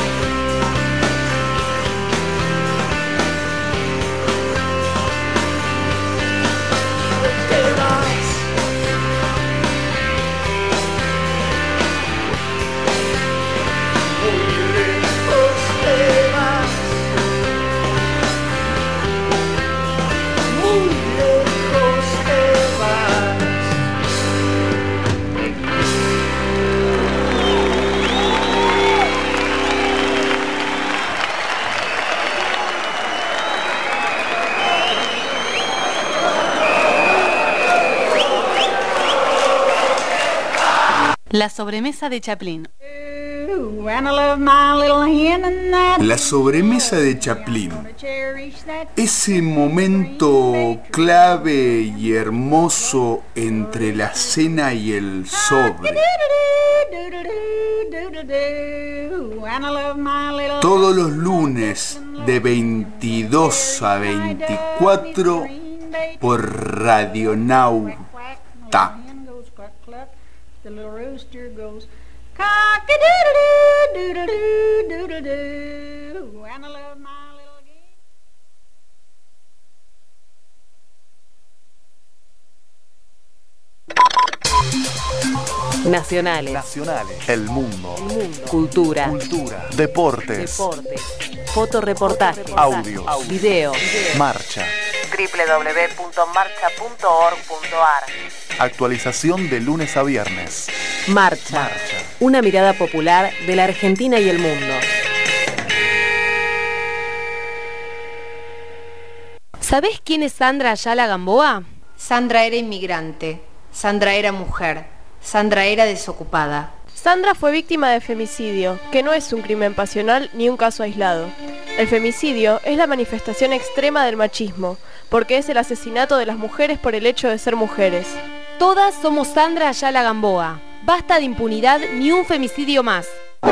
Te vas. La sobremesa de Chaplin. La sobremesa de Chaplin. Ese momento clave y hermoso entre la cena y el sobre. Todos los lunes de veintidós a veinticuatro por Radionauta. The little rooster goes cock-a-doodle-doo-doo-doo-doo-doo-doo, and I love my little game. Nacionales. Nacionales. El mundo. El mundo. Cultura. Cultura. Deportes. Deportes. Fotoreportajes. Audios. Videos. Marcha. doble u doble u doble u punto marcha punto org punto a r. Actualización de lunes a viernes. Marcha. Marcha. Una mirada popular de la Argentina y el mundo. ¿Sabés quién es Sandra Ayala Gamboa? Sandra era inmigrante. Sandra era mujer. Sandra era desocupada. Sandra fue víctima de femicidio, que no es un crimen pasional ni un caso aislado. El femicidio es la manifestación extrema del machismo, porque es el asesinato de las mujeres por el hecho de ser mujeres. Todas somos Sandra Ayala Gamboa. Basta de impunidad ni un femicidio más.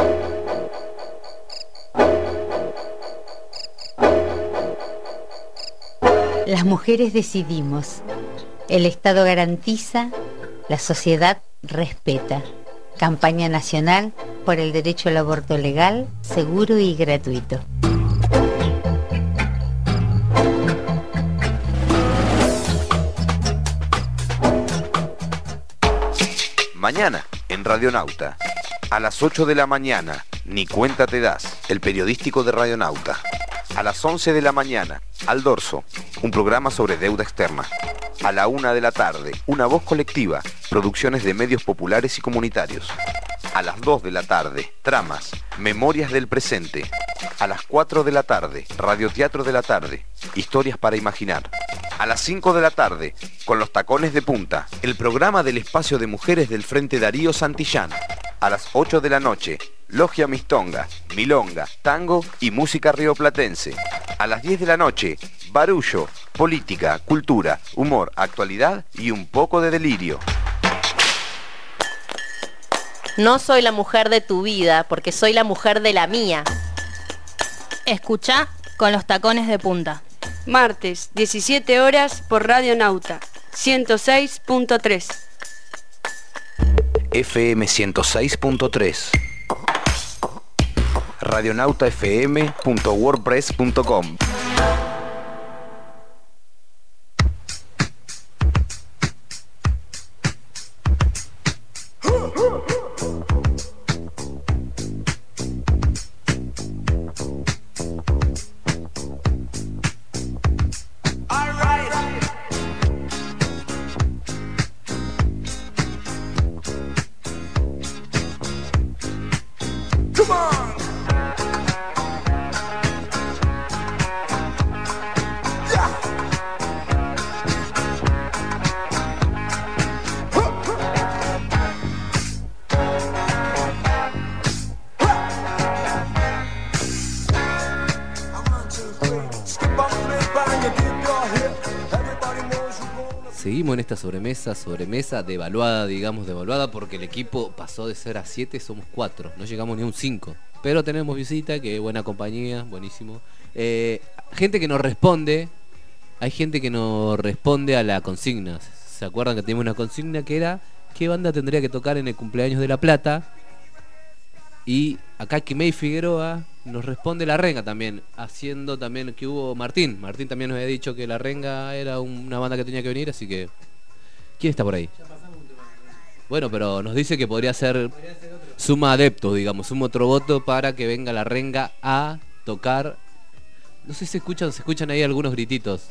Las mujeres decidimos. El Estado garantiza, la sociedad respeta. Campaña nacional por el derecho al aborto legal, seguro y gratuito. Mañana, en Radionauta, a las ocho de la mañana, Ni cuenta te das, el periodístico de Radionauta. A las once de la mañana, Al Dorso, un programa sobre deuda externa. A la una de la tarde, Una voz colectiva, producciones de medios populares y comunitarios. A las dos de la tarde, Tramas, Memorias del presente. A las cuatro de la tarde, Radioteatro de la tarde, Historias para imaginar. A las cinco de la tarde, Con los tacones de punta, el programa del espacio de mujeres del Frente Darío Santillán. A las ocho de la noche, Logia Mistonga, Milonga, Tango y música rioplatense. A las diez de la noche, Barullo, política, cultura, humor, actualidad y un poco de delirio. No soy la mujer de tu vida, porque soy la mujer de la mía. Escuchá Con los tacones de punta. Martes, diecisiete horas por Radionauta, ciento seis punto tres. F M ciento seis punto tres. radionauta f m punto wordpress punto com. seguimos en esta sobremesa, sobremesa devaluada, digamos, devaluada, porque el equipo pasó de ser a siete, somos cuatro, no llegamos ni a un cinco. Pero tenemos visita, que buena compañía, buenísimo. Eh, gente que nos responde, hay gente que nos responde a la consigna. ¿Se acuerdan que teníamos una consigna que era qué banda tendría que tocar en el cumpleaños de La Plata? Y acá Quimei Figueroa nos responde La Renga también, haciendo también que hubo Martín. Martín también nos había dicho que La Renga era una banda que tenía que venir, así que... ¿Quién está por ahí? Bueno, pero nos dice que podría ser suma adeptos, digamos, suma otro voto para que venga La Renga a tocar. No sé si se escuchan, se escuchan ahí algunos grititos.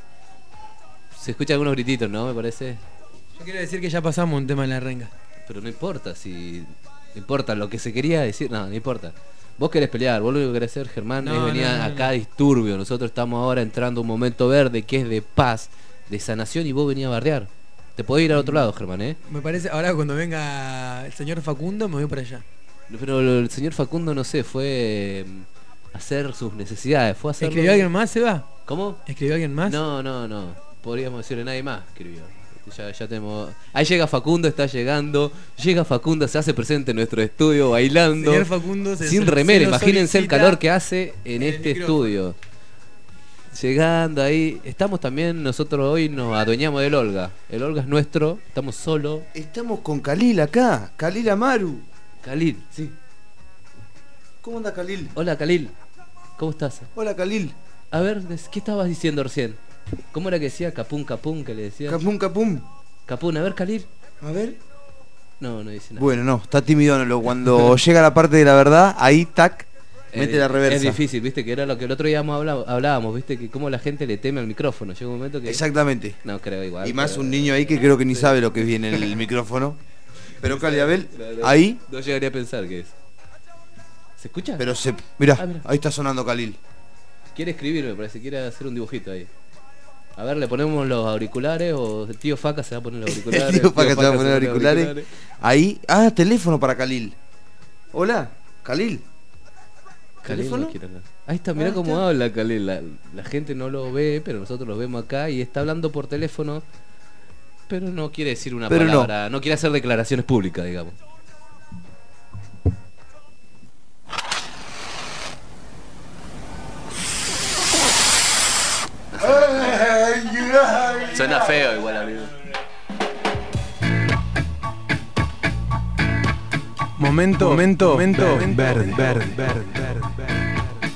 Se escuchan algunos grititos, ¿no? Me parece. Yo quiero decir que ya pasamos un tema en La Renga. Pero no importa si... No importa lo que se quería decir, no, no importa. Vos querés pelear, vos lo único que querés hacer, Germán, No, es venir no, no, acá no. disturbio. Nosotros estamos ahora entrando a un momento verde que es de paz, de sanación, y vos venís a bardear. Te podés ir al otro lado, Germán, ¿eh? Me parece, ahora cuando venga el señor Facundo me voy para allá. Pero el señor Facundo, no sé, fue eh, a hacer sus necesidades, fue a hacer... ¿Escribió alguien más, Seba? ¿Cómo? ¿Escribió alguien más? No, no, no. Podríamos decirle nadie más escribió. Ya, ya tenemos... Ahí llega Facundo, está llegando. Llega Facundo, se hace presente en nuestro estudio bailando. Señor Facundo se- sin se- remera, se lo imagínense el solicita calor que hace en, en este el micrófono. estudio. Llegando ahí. Estamos también, nosotros hoy nos adueñamos del Olga. El Olga es nuestro, estamos solo. Estamos con Khalil acá, Khalil Amaru. Khalil, sí. ¿Cómo anda Khalil? Hola Khalil, ¿cómo estás? Hola Khalil. A ver, ¿qué estabas diciendo recién? ¿Cómo era que decía? Capún, capún, que le decía. Capún, capún. Capún, a ver, Khalil. A ver. No, no dice nada. Bueno, no, está timidónolo. Cuando llega la parte de la verdad, ahí, tac, mete Es- la reversa. Es difícil, viste, que era lo que el otro día hablábamos, hablábamos, viste, que cómo la gente le teme al micrófono. Llega un momento que... Exactamente. No, creo igual. Y más pero- un niño ahí que creo que ni sabe lo que viene en el micrófono. Pero Cali Abel, ahí. No llegaría a pensar que es. ¿Se escucha? Pero se. Mirá, Ah, mirá. ahí está sonando Khalil. Quiere escribir, me parece, quiere hacer un dibujito ahí. A ver, ¿le ponemos los auriculares o el tío Faca se va a poner los auriculares? El tío Faca se va a Faca poner auriculares. Ahí. Ah, teléfono para Khalil. Hola, Khalil. Khalil ¿Teléfono? no quiere hablar. Ahí está, mirá Ah, cómo está. habla Khalil. La, la gente no lo ve, pero nosotros lo vemos acá y está hablando por teléfono, pero no quiere decir una Pero no. palabra, no. quiere hacer declaraciones públicas, digamos. Suena feo igual, amigo. Momento, momento, momento, verde, verde, verde, verde, verde.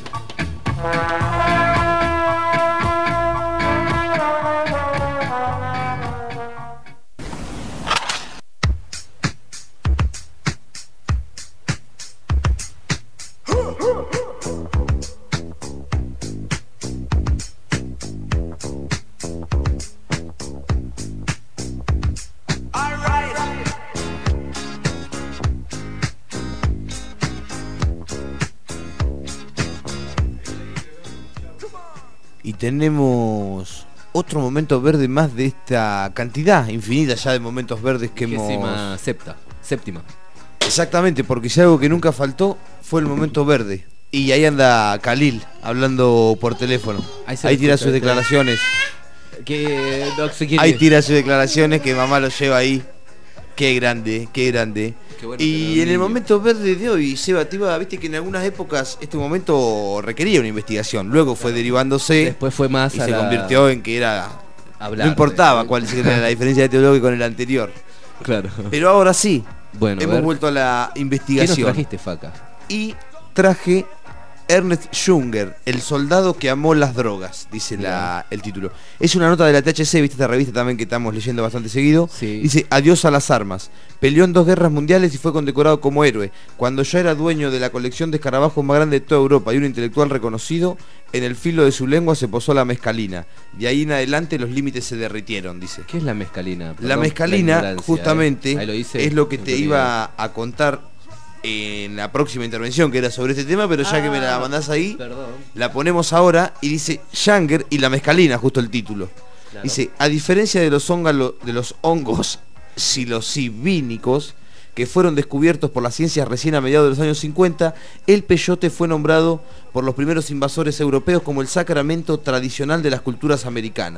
Y tenemos otro momento verde más de esta cantidad infinita ya de momentos verdes que Vigésima hemos... septa, séptima. Exactamente, porque si algo que nunca faltó fue el momento verde. Y ahí anda Khalil hablando por teléfono. Ahí se Ahí lo tira escucha, sus ¿viste? declaraciones. Que no se quiere- Ahí tira sus declaraciones que mamá lo lleva ahí. Qué grande, qué grande. Qué bueno que era Y un en el niño. momento verde de hoy, Seba, te iba, viste que en algunas épocas este momento requería una investigación. Luego fue derivándose. Después fue más y a se la- convirtió en que era. Hablar, no importaba de- cuál era la diferencia de este bloque con el anterior. Claro. Pero ahora sí. Bueno, a hemos ver. vuelto a la ¿Qué investigación. nos trajiste, Faca? Y traje Ernest Junger, el soldado que amó las drogas, dice la, el título. Es una nota de la T H C, viste esta revista también que estamos leyendo bastante seguido. Sí. Dice, adiós a las armas. Peleó en dos guerras mundiales y fue condecorado como héroe. Cuando ya era dueño de la colección de escarabajos más grande de toda Europa y un intelectual reconocido, en el filo de su lengua se posó la mescalina. De ahí en adelante los límites se derritieron, dice. ¿Qué es la mezcalina? La Perdón, mezcalina, ignorancia, justamente, ¿eh? Ahí lo hice, es lo que no te tenía iba a contar en la próxima intervención, que era sobre este tema, pero ya que me la Ah, mandás ahí, perdón. la ponemos ahora y dice Junger y la mezcalina, justo el título. Claro. Dice, a diferencia de los, hongalo- de los hongos psilocibínicos, que fueron descubiertos por las ciencias recién a mediados de los años cincuenta, el peyote fue nombrado por los primeros invasores europeos como el sacramento tradicional de las culturas americanas.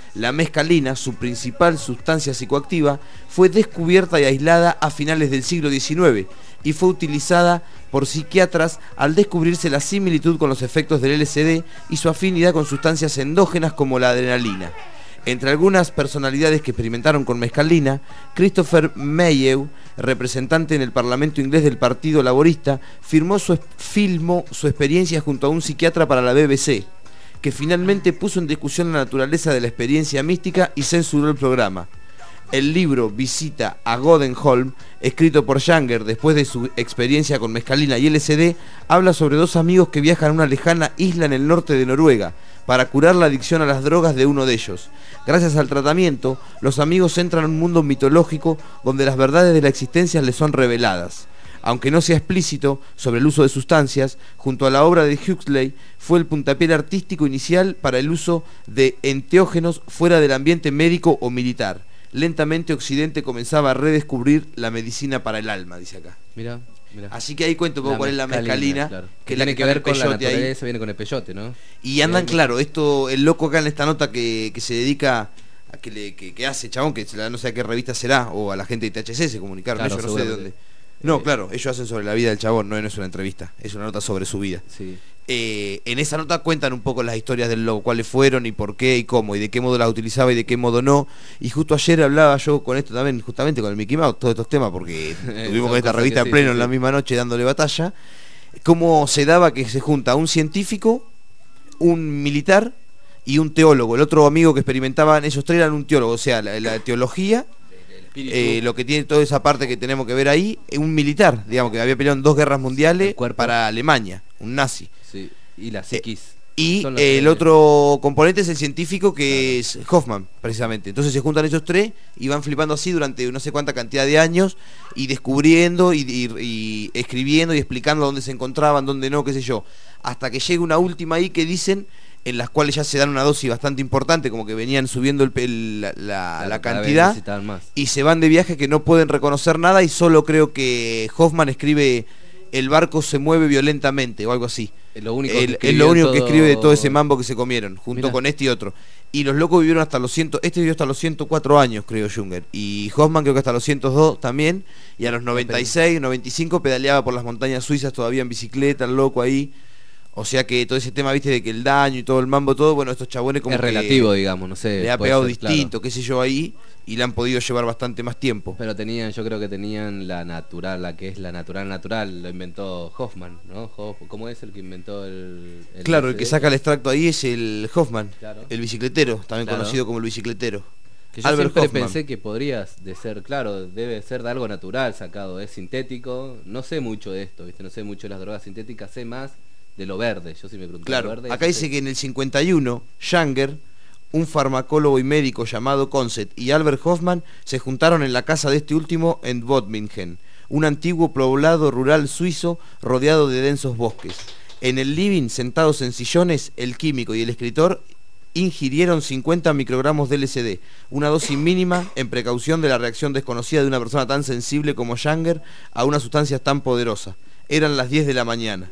La mescalina, su principal sustancia psicoactiva, fue descubierta y aislada a finales del siglo diecinueve y fue utilizada por psiquiatras al descubrirse la similitud con los efectos del L S D y su afinidad con sustancias endógenas como la adrenalina. Entre algunas personalidades que experimentaron con mescalina, Christopher Mayhew, representante en el Parlamento inglés del Partido Laborista, firmó su, filmó su experiencia junto a un psiquiatra para la B B C, que finalmente puso en discusión la naturaleza de la experiencia mística y censuró el programa. El libro Visita a Godenholm, escrito por Younger después de su experiencia con mescalina y L S D, habla sobre dos amigos que viajan a una lejana isla en el norte de Noruega para curar la adicción a las drogas de uno de ellos. Gracias al tratamiento, los amigos entran a un mundo mitológico donde las verdades de la existencia les son reveladas. Aunque no sea explícito sobre el uso de sustancias, junto a la obra de Huxley fue el puntapié artístico inicial para el uso de enteógenos fuera del ambiente médico o militar. Lentamente Occidente comenzaba a redescubrir la medicina para el alma, dice acá. Mira, mira. Así que ahí cuento un poco cuál es la mescalina, claro. que, que la tiene que que ver con la peyote ahí. naturaleza, viene con el peyote, ¿no? Y andan, Bien. claro, esto, el loco acá en esta nota que, que se dedica a que, le, que, que hace, chabón, que no sé a qué revista será, o a la gente de T H C se comunicaron, Claro, ellos no sé de dónde. No, eh, claro, ellos hacen sobre la vida del chabón, no, no es una entrevista, es una nota sobre su vida. Sí. Eh, en esa nota cuentan un poco las historias del loco, cuáles fueron y por qué y cómo, y de qué modo las utilizaba y de qué modo no. Y justo ayer hablaba yo con esto también, justamente con el Mickey Mouse, todos estos temas, porque tuvimos con esta revista sí, pleno sí, en sí. la misma noche dándole batalla. Cómo se daba que se junta un científico, un militar y un teólogo. El otro amigo que experimentaban, ellos tres eran un teólogo, o sea, la, la teología, eh, lo que tiene toda esa parte que tenemos que ver ahí, un militar, digamos, que había peleado en dos guerras mundiales para Alemania, un nazi. Sí. Y la psiquis. Eh, y Son los el tres. otro componente es el científico que es Hoffman, precisamente. Entonces se juntan esos tres y van flipando así durante no sé cuánta cantidad de años y descubriendo y, y, y escribiendo y explicando dónde se encontraban, dónde no, qué sé yo. Hasta que llega una última ahí que dicen, en las cuales ya se dan una dosis bastante importante, como que venían subiendo el, el, la, la, Claro, la cada vez cantidad necesitaban más. y se van de viaje que no pueden reconocer nada y solo creo que Hoffman escribe el barco se mueve violentamente o algo así. Es lo único, El- que, es lo único todo... que escribe de todo ese mambo que se comieron, junto Mirá. con este y otro. Y los locos vivieron hasta los cien, este vivió hasta los ciento cuatro años, creo, Junger. Y Hoffman creo que hasta los ciento dos también. Y a los noventa y seis, noventa y cinco pedaleaba por las montañas suizas todavía en bicicleta, el loco ahí. O sea que todo ese tema, viste, de que el daño y todo el mambo, todo, bueno, estos chabones como Es que relativo, digamos, no sé. le ha puede pegado ser, distinto, claro. qué sé yo, ahí. Y le han podido llevar bastante más tiempo. Pero tenían, yo creo que tenían la natural, la que es la natural natural, lo inventó Hoffman, ¿no? Hoff- ¿Cómo es el que inventó el, el Claro, el L S D? que saca el extracto ahí es el Hoffman, Claro. el bicicletero, también Claro. conocido como el bicicletero. Que yo Albert siempre Hoffman. pensé que podrías de ser, claro, debe ser de algo natural sacado, es sintético. No sé mucho de esto, ¿viste? No sé mucho de las drogas sintéticas, sé más de lo verde. Yo sí me pregunté Claro, lo verde. acá dice que en el cincuenta y uno, Younger, un farmacólogo y médico llamado Concett y Albert Hoffman se juntaron en la casa de este último en Bottmingen, un antiguo poblado rural suizo rodeado de densos bosques. En el living, sentados en sillones, el químico y el escritor ingirieron cincuenta microgramos de L S D, una dosis mínima en precaución de la reacción desconocida de una persona tan sensible como Younger a una sustancia tan poderosa. Eran las diez de la mañana.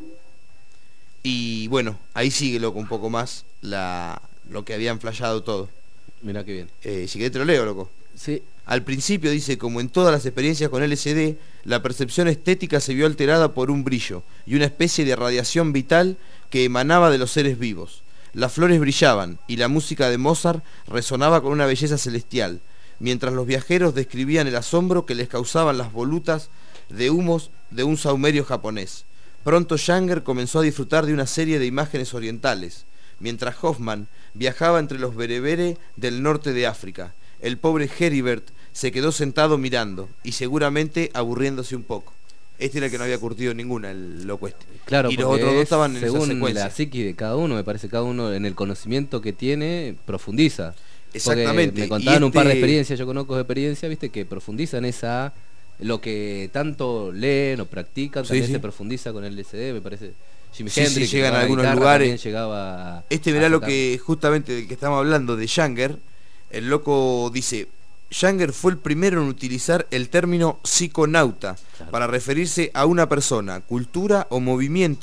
Y bueno, ahí sigue, loco, un poco más la, lo que habían flasheado todo. Mirá qué bien. Eh, si querés te lo leo, loco. Sí. Al principio, dice, como en todas las experiencias con L S D, la percepción estética se vio alterada por un brillo y una especie de radiación vital que emanaba de los seres vivos. Las flores brillaban y la música de Mozart resonaba con una belleza celestial, mientras los viajeros describían el asombro que les causaban las volutas de humos de un saumerio japonés. Pronto Younger comenzó a disfrutar de una serie de imágenes orientales, mientras Hoffman viajaba entre los berebere del norte de África. El pobre Heribert se quedó sentado mirando y seguramente aburriéndose un poco. Este era el que no había curtido ninguna, el loco este. Claro, y los porque otros dos es estaban en esa según secuencia. la psiqui de cada uno, me parece cada uno en el conocimiento que tiene profundiza. Exactamente. Porque me contaban Y un par de este- experiencias, yo conozco de experiencias, viste, que profundizan esa lo que tanto leen o practican, Sí, también sí. se profundiza con el L S D, me parece. Jimi Sí, sí, Hendrix, que llegan a tocaba algunos guitarra, lugares. también llegaba a- Este a verá lo sacar. que justamente del que estamos hablando de Younger. El loco dice: Younger fue el primero en utilizar el término psiconauta para referirse a una persona, cultura o movimiento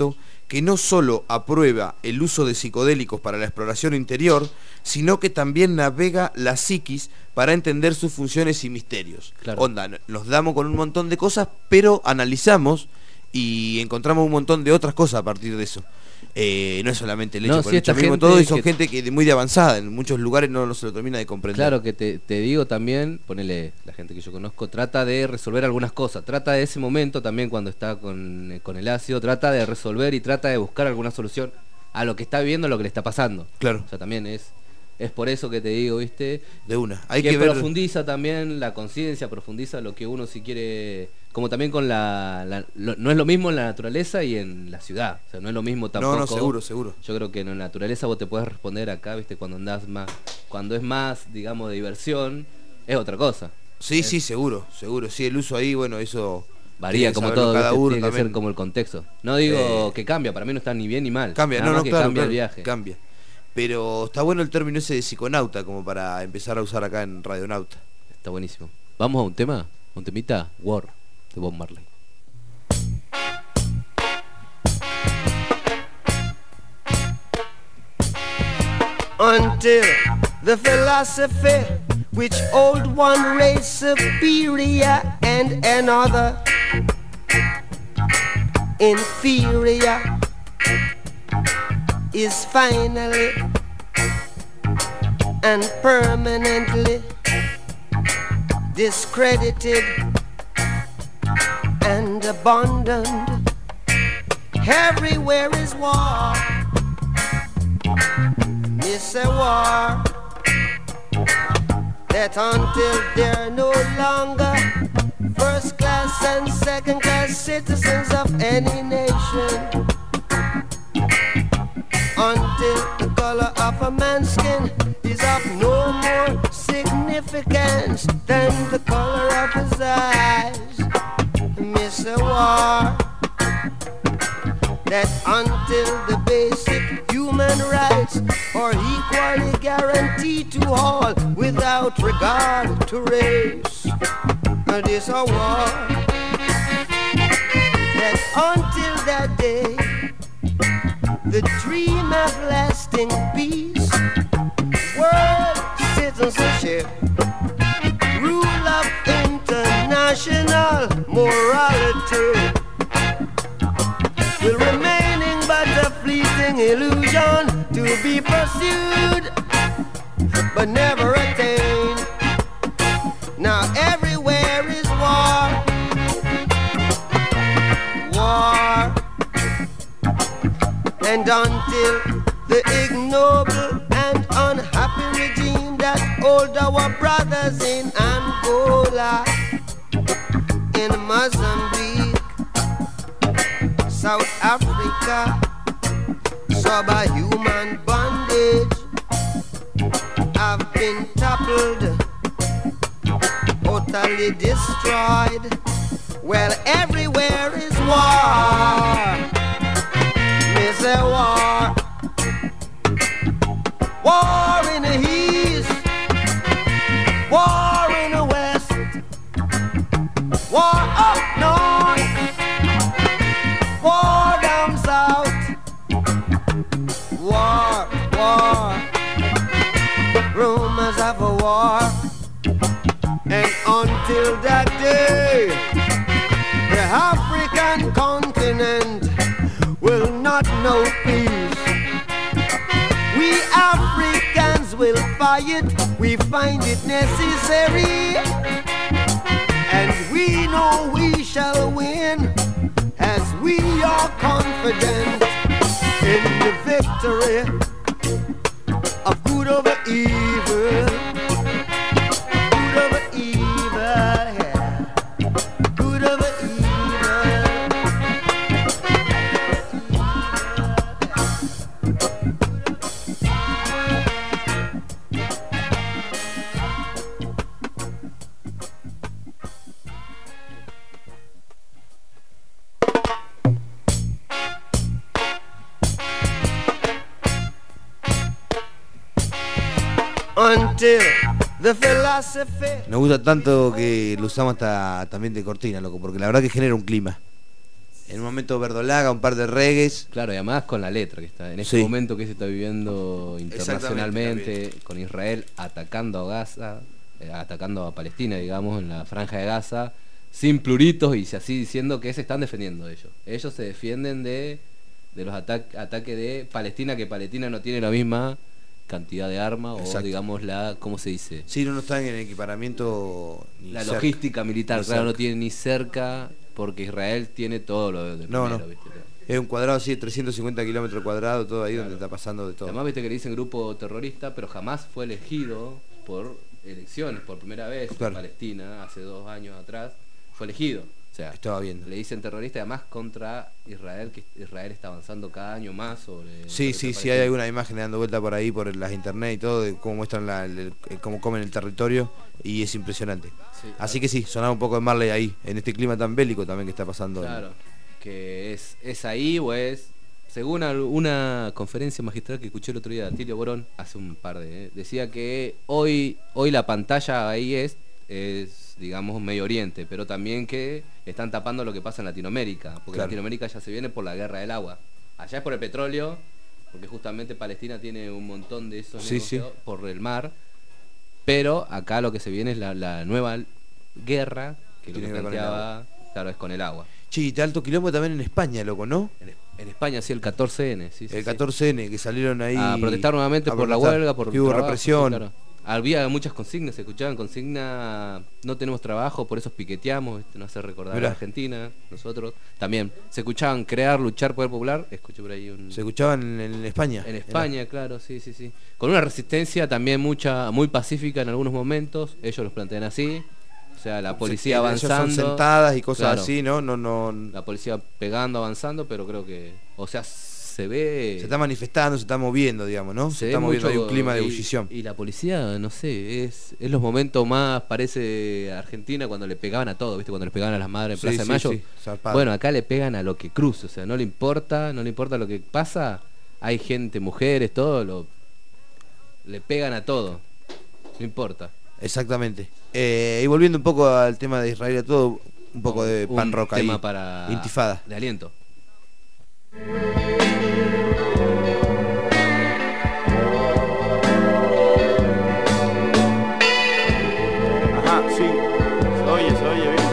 que no solo aprueba el uso de psicodélicos para la exploración interior, sino que también navega la psiquis para entender sus funciones y misterios. Claro. Onda, nos damos con un montón de cosas, pero analizamos y encontramos un montón de otras cosas a partir de eso. Eh, no es solamente el hecho No, por sí, el hecho esta mismo, gente todo, y son que- gente que de muy de avanzada, en muchos lugares no, no se lo termina de comprender. Claro que te, te digo también, ponele, la gente que yo conozco trata de resolver algunas cosas, trata de ese momento también cuando está con, con el ácido, trata de resolver y trata de buscar alguna solución a lo que está viviendo, a lo que le está pasando. Claro. O sea, también es, es por eso que te digo, ¿viste? De una. Hay que, que ver- profundiza también la conciencia, profundiza lo que uno si quiere, como también con la, la- lo- no es lo mismo en la naturaleza y en la ciudad, o sea, no es lo mismo tampoco. No, no, seguro, seguro. Yo creo que en la naturaleza vos te puedes responder acá, ¿viste? Cuando andás más, cuando es más, digamos, de diversión, es otra cosa. Sí, Es- sí, seguro, seguro. Sí, el uso ahí, bueno, eso Varía tiene que como saberlo todo, cada ¿viste? uno Tiene que también. ser como el contexto. No digo Eh, que cambia, para mí no está ni bien ni mal. Cambia, Nada no, más no, que claro, cambia claro, el viaje. cambia. Pero está bueno el término ese de psiconauta, como para empezar a usar acá en Radionauta. Está buenísimo. Vamos a un tema, un temita, War, de Bob Marley. Until the philosophy which old one race superior and another inferior is finally and permanently discredited and abandoned. Everywhere is war. It's a war that until they're no longer first class and second class citizens of any nation, until the color of a man's skin is of no more significance than the color of his eyes. Miss a war that until the basic human rights are equally guaranteed to all without regard to race. And it's a war that until that day the dream of lasting peace, world citizenship, rule of international morality will remaining but a fleeting illusion to be pursued but never attained. Now everywhere is war, war, and until the ignoble and unhappy regime that hold our brothers in Angola, in Mozambique, South Africa, subhuman bondage have been toppled, totally destroyed. Well, everywhere is war. Miss a war. War in the east, war in the west, war up north, war down south, war, war, rumors of a war, and until that day, the African continent will not know peace. We Africans will fight, we find it necessary, and we know we shall win, as we are confident in the victory of good over evil, good over evil, yeah, good over evil. Until the philosophy. Nos gusta tanto que lo usamos hasta también de cortina, loco, porque la verdad que genera un clima. En un momento verdolaga, un par de reggaes. Claro, y además con la letra que está en este Sí. momento que se está viviendo internacionalmente, con Israel atacando a Gaza, eh, atacando a Palestina, digamos, en la franja de Gaza, sin pluritos y así diciendo que se están defendiendo ellos. Ellos se defienden de, de los ataques ataques de Palestina, que Palestina no tiene la misma cantidad de armas o digamos la, ¿cómo se dice? Sí, no, no están en equipamiento ni La cerca. logística militar, Ni claro, cerca. no tiene ni cerca, porque Israel tiene todo lo de No, primero, no. ¿viste? Es un cuadrado así de trescientos cincuenta kilómetros cuadrados, todo ahí Claro. donde está pasando de todo. Además viste que le dicen grupo terrorista, pero jamás fue elegido por elecciones, por primera vez Claro. en Palestina, hace dos años atrás, fue elegido. O sea, Estaba viendo. le dicen terrorista además contra Israel, que Israel está avanzando cada año más sobre... Sí, sobre sí, sí, Palestina. hay alguna imagen dando vuelta por ahí, por las internet y todo, de cómo muestran la, el- el- cómo comen el territorio, y es impresionante. Sí, Así que sí, sonaba un poco de Marley ahí, en este clima tan bélico también que está pasando. en- Claro, que es, es ahí o es... Según al- una conferencia magistral que escuché el otro día de Atilio Borón, hace un par de... decía que hoy, hoy la pantalla ahí es, es, digamos, Medio Oriente, pero también que están tapando lo que pasa en Latinoamérica, porque Claro. Latinoamérica ya se viene por la guerra del agua. Allá es por el petróleo, porque justamente Palestina tiene un montón de esos Sí, negocios por el mar, pero acá lo que se viene es la, la nueva guerra, que lo Tiene que que ver con el planteaba, claro, es con el agua. Che, de alto quilombo también en España, loco, ¿no? En España sí, el catorce ene, sí, sí, El sí. catorce ene, que salieron ahí A protestar nuevamente a por la protestar, huelga, por que hubo trabajo, represión. sí, claro. Había muchas consignas, se escuchaban consignas, no tenemos trabajo, por eso piqueteamos, ¿viste? Nos hace recordar Mirá. a Argentina, nosotros. También se escuchaban crear, luchar, poder popular, escuché por ahí un... Se escuchaban en, en España. En España, claro, sí, sí, sí. Con una resistencia también mucha, muy pacífica en algunos momentos, ellos los plantean así. O sea, la policía Sí, ellos son avanzando. sentadas y cosas claro. así, ¿no? No, no. La policía pegando, avanzando, pero creo que... O sea, se ve... Se está manifestando, se está moviendo, digamos, ¿no? Se, Se ve está moviendo, hay mucho- un clima de y- ebullición. Y, la policía, no sé, es, es los momentos más, parece Argentina cuando le pegaban a todo, ¿viste? Cuando le pegaban a las madres en Sí, Plaza de sí, Mayo. sí, zarpado. Bueno, acá le pegan a lo que cruce, o sea, no le importa, no le importa lo que pasa. Hay gente, mujeres, todo, lo, le pegan a todo. No importa. Exactamente. Eh, y volviendo un poco al tema de Israel y a todo, un poco de Un pan rock ahí. tema para Intifada. de aliento. Ajá, sí. Se oye, se oye bien.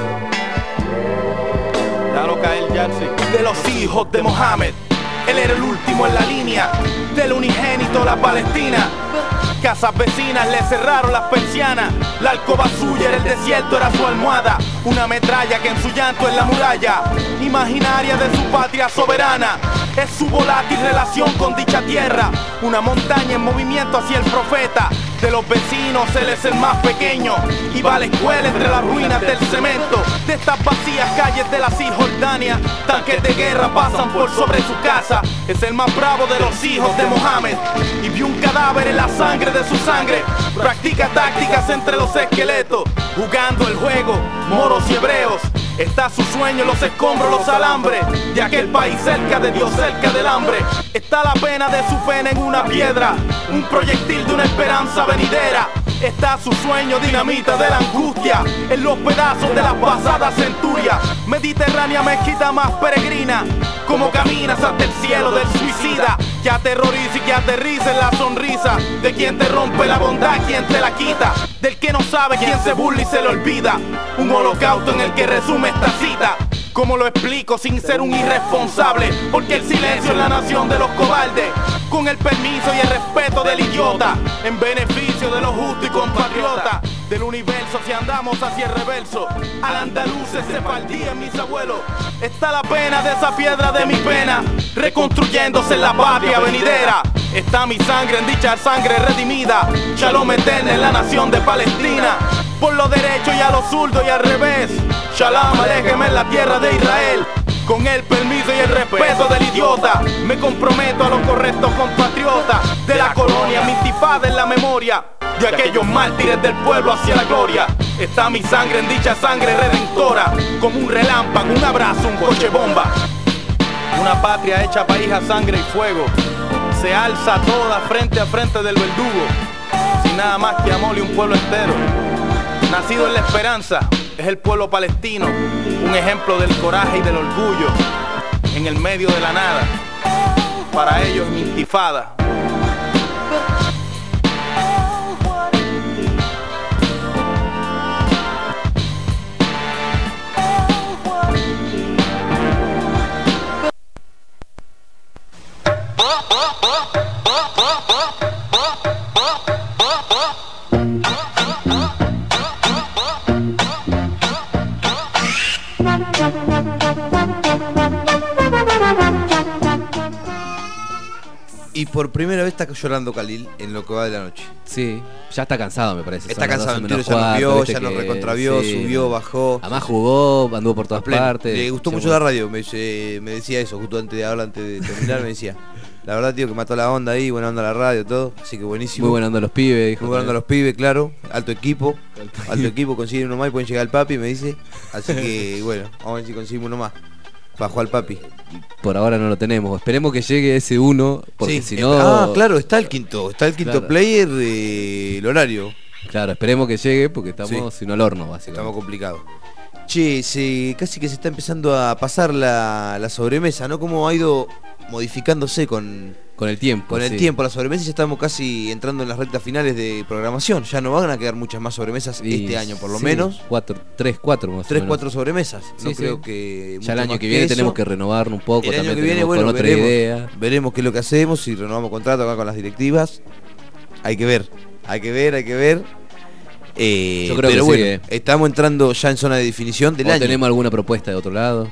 Déjalo caer, Jackson. De los hijos de Mohammed, él era el último en la línea del unigénito, la Palestina. Casas vecinas le cerraron las persianas, la alcoba suya era el desierto, era su almohada. Una metralla que en su llanto es la muralla imaginaria de su patria soberana. Es su volátil relación con dicha tierra, una montaña en movimiento hacia el profeta. De los vecinos él es el más pequeño y va a la escuela entre las ruinas del cemento. De estas vacías calles de la Cisjordania, tanques de guerra pasan por sobre su casa. Es el más bravo de los hijos de Mohammed y vio un cadáver en la sangre de su sangre. Practica tácticas entre los esqueletos, jugando el juego, moros y hebreos. Está su sueño, los escombros, los alambres de aquel país cerca de Dios, cerca del hambre. Está la pena de su pena en una piedra, un proyectil de una esperanza venidera. Está su sueño, dinamita de la angustia, en los pedazos de las pasadas centurias. Mediterránea mezquita más peregrina, como caminas hasta el cielo del suicida, que aterroriza y que aterriza en la sonrisa de quien te rompe la bondad, quien te la quita, del que no sabe, quien se burla y se le olvida. Un holocausto en el que resume esta cita. ¿Cómo lo explico sin ser un irresponsable? Porque el silencio es la nación de los cobardes. Con el permiso y el respeto del idiota, en beneficio de lo justo y compatriota del universo, si andamos hacia el reverso, al andaluz ese faldí en mis abuelos. Está la pena de esa piedra de mi pena, reconstruyéndose en la patria venidera. Está mi sangre en dicha sangre redimida, Shalom eterno en la nación de Palestina. Por lo derecho y a lo zurdo y al revés, Shalom aléjeme en la tierra de Israel. Con el permiso y el respeto del idiota, me comprometo a los correctos compatriotas de la colonia, mi intifada en la memoria de aquellos mártires del pueblo hacia la gloria. Está mi sangre en dicha sangre redentora, como un relámpago, un abrazo, un coche bomba. Una patria hecha país a sangre y fuego, se alza toda frente a frente del verdugo, sin nada más que amor y un pueblo entero. Nacido en la esperanza, es el pueblo palestino, un ejemplo del coraje y del orgullo. en el medio de la nada. Para ellos mi intifada. Y por primera vez está llorando Khalil en lo que va de la noche. Sí, ya está cansado, me parece. Está Son las cansado, doce entero, menos ya nos cuarto, vio, viste ya nos que- recontravió, sí. subió, bajó. Además jugó, anduvo por todas A pleno. partes. Le gustó Sí, mucho bueno. la radio, me, eh, me decía eso, justo antes de hablar, antes de terminar, me decía. La verdad, tío, que mató la onda ahí, buena onda la radio, todo. Así que buenísimo. Muy buena onda los pibes, dijo. Muy buena onda los pibes, claro. Alto equipo. Alto equipo, consiguen uno más y pueden llegar al papi, me dice. Así que, bueno, vamos a ver si conseguimos uno más. Bajó al papi. Por ahora no lo tenemos. Esperemos que llegue ese uno, porque Sí, si eh, no... Ah, claro, está el quinto. Está el quinto Claro. player del horario. Claro, esperemos que llegue porque estamos Sí. sin el horno, básicamente. Estamos complicados. Che, se, casi que se está empezando a pasar la, la sobremesa, ¿no? Cómo ha ido modificándose con, Con el tiempo. con el sí. tiempo la sobremesa y ya estamos casi entrando en las rectas finales de programación. Ya no van a quedar muchas más sobremesas Y este año, por lo sí, menos. Cuatro, tres, cuatro más o Tres, menos. cuatro sobremesas. Sí, no sí. creo que. Ya el mucho año más que viene eso. tenemos que renovarnos un poco. El año también que viene, tenemos bueno, con otra veremos, idea. veremos qué es lo que hacemos, si renovamos contrato acá con las directivas. Hay que ver, hay que ver, hay que ver. Eh, Yo creo pero que bueno, sí, eh. estamos entrando ya en zona de definición del ¿O año. tenemos alguna propuesta de otro lado?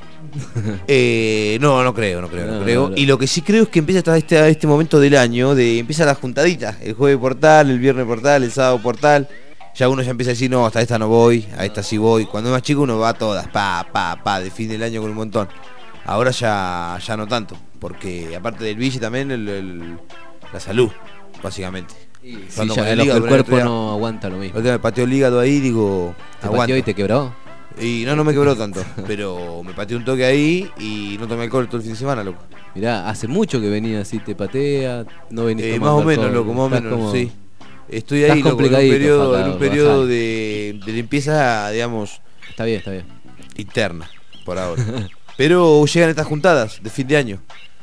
Eh, no, no creo, no creo, no, No, creo. no, no. Y lo que sí creo es que empieza hasta este, este momento del año, de empieza la juntadita, el jueves portal, el viernes portal, el sábado portal. Ya uno ya empieza a decir, no, hasta esta no voy, a esta sí voy. Cuando es más chico uno va a todas, pa, pa, pa, de fin del año con un montón. Ahora ya, ya no tanto, porque aparte del bici también el, el- la salud, básicamente. Sí, Cuando ya con el el, hígado, el el cuerpo otro día- no aguanta lo mismo. el otro día me pateó el hígado ahí, digo, ¿Te aguanta. pateó y te quebró? Y no, no me quebró tanto, pero me pateó un toque ahí y no tomé alcohol todo el fin de semana, loco. Mirá, hace mucho que venía así, te patea, no venís Eh, más tomando o menos, alcohol, loco, más o estás menos, como- sí. Estoy estás ahí, loco, en un complicadito, periodo, en Facado, un periodo bajá. de, de limpieza, digamos, Está bien, está bien. interna, por ahora. Pero llegan estas juntadas de fin de año.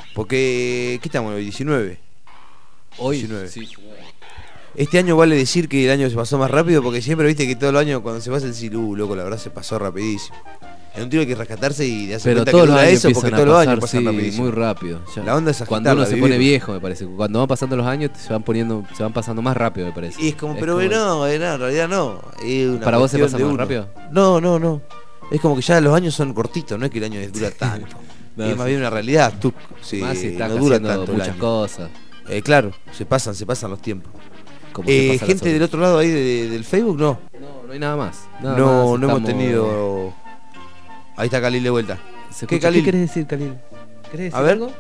Porque, ¿qué estamos hoy? diecinueve. Hoy, diecinueve. sí, Este año vale decir que el año se pasó más rápido porque siempre viste que todo el año cuando se pasa el decir, uh, loco, la verdad se pasó rapidísimo. En un tiro hay que rescatarse y de hacer Pero cuenta todos que los dura años eso porque empiezan todos a los pasar, años pasan sí, rapidísimo. muy rápido. ya. La onda es Cuando uno agitarla, se vivirla. pone viejo, me parece. Cuando van pasando los años, se van poniendo, se van pasando más rápido, me parece. Y es como, pero como- eh, no, eh, no, en realidad no. Es una ¿Para vos se cuestión pasa de más uno. rápido? No, no, no. Es como que ya los años son cortitos, no es que el año dura tanto. No, es sí. más bien una realidad. Tú, sí, Más si estás no dura haciendo tanto el muchas año. cosas. Eh, claro, se pasan, se pasan los tiempos. Como se Eh, pasa la gente sobremesa. del otro lado ahí de- de- del Facebook, no. No, no hay nada más. Nada no, más, no hemos estamos- tenido. Ahí está Khalil de vuelta. ¿Se ¿Qué, escucha? Khalil? ¿Qué querés decir, Khalil? ¿Querés decir A ver. algo?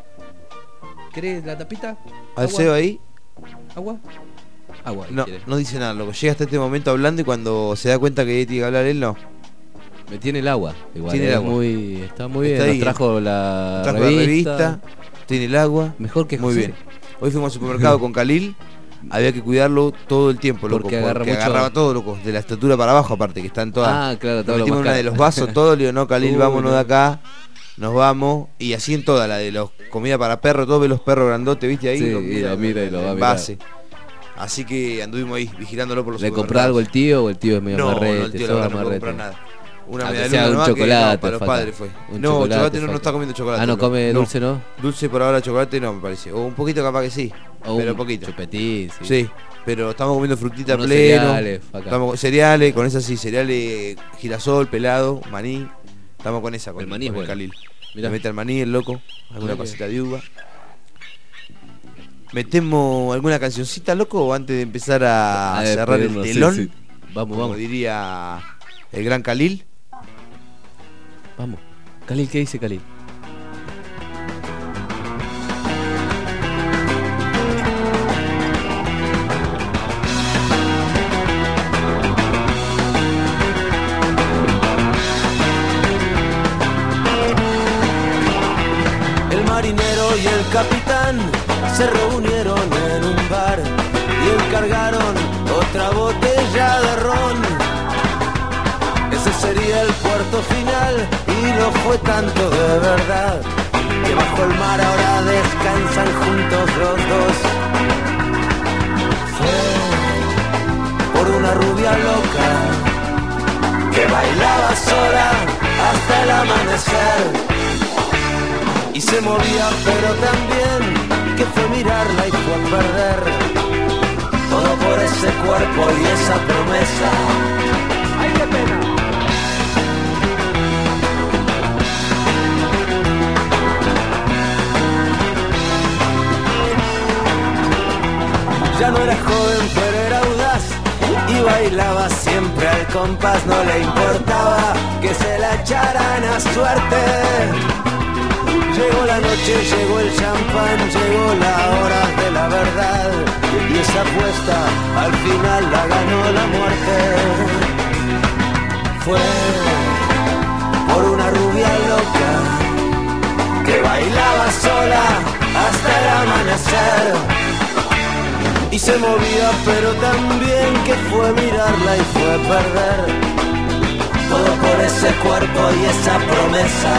¿Querés la tapita? Al ¿Agua? Seba ahí. ¿Agua? Agua. No, quiere. no dice nada, loco. Llega hasta este momento hablando y cuando se da cuenta que tiene que hablar él, no. Me tiene el agua. Igual, Tiene el es agua. Muy, está muy bien. Está Nos ahí. trajo la Trajo revista. la revista, tiene el agua. Mejor que Muy José. bien. Hoy fuimos al supermercado con Khalil. Había que cuidarlo todo el tiempo, loco. Porque agarra mucho- agarraba todo, loco. De la estatura para abajo, aparte, que están todas. Ah, claro, todo Nos lo metimos en una más de caro. los vasos, todo. Le digo, no, Khalil, Uy, vámonos no. de acá. Nos vamos. Y así en toda, la de los comida para perros, todos ve los perros grandotes, ¿viste? Ahí Sí, los y lo mira y lo va a en mirar. base. Así que anduvimos ahí, vigilándolo por los ¿Le compró supermercados. algo el tío o el tío es medio No, marrete? no, el tío la sos verdad no puede marrete? comprar nada. Una Aunque media sea luna un nomás que chocolate, no, para los falta. padres fue. Un No, chocolate, chocolate no, no falta. está comiendo chocolate. Ah, ¿no loco. come dulce, no? Dulce por ahora, chocolate no, me parece. O un poquito capaz que sí, O pero un poquito. chupetín, sí. Sí, pero estamos comiendo frutita Unos pleno. cereales, acá. Estamos cereales, con esa sí, cereales girasol, pelado, maní. Estamos con esa, con El maní es con el bueno. Khalil. Mirá. Le mete el maní, el loco, alguna Mirá que- cosita de uva. ¿Metemos alguna cancioncita, loco, o antes de empezar a, A cerrar el despedirnos, sí, telón? sí. Vamos, Como vamos. diría el gran Khalil. Vamos. Khalil, ¿qué dice Khalil? El marinero y el capitán se reunieron en un bar y encargaron otra botella de ron. Ese sería el puerto final y no fue tanto de verdad. que bajo el mar ahora descansan juntos los dos. Fue por una rubia loca que bailaba sola hasta el amanecer y se movía pero también que fue mirarla y fue a perder todo por ese cuerpo y esa promesa. ¡Ay, qué pena! Ya no era joven pero era audaz y bailaba siempre al compás, no le importaba que se la echaran a suerte. Llegó la noche, llegó el champán, llegó la hora de la verdad y esa apuesta al final la ganó la muerte. Fue por una rubia loca que bailaba sola hasta el amanecer y se movía pero también que fue mirarla y fue perder todo por ese cuerpo y esa promesa.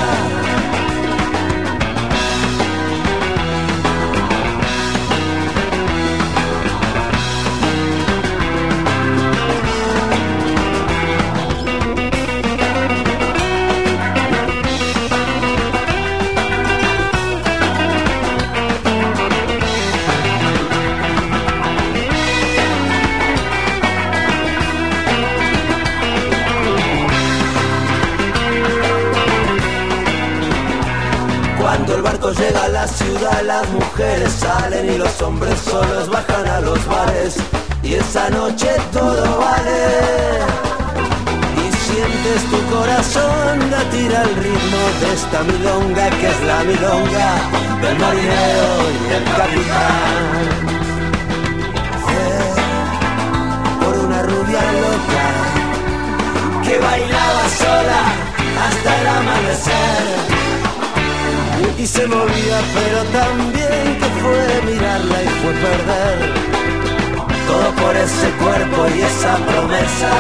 Llega a la ciudad, las mujeres salen y los hombres solos bajan a los bares y esa noche todo vale y sientes tu corazón latir al ritmo de esta milonga que es la milonga del marinero y el capitán. Fue por una rubia loca que bailaba sola hasta el amanecer y se movía pero también que fue mirarla y fue perder todo por ese cuerpo y esa promesa.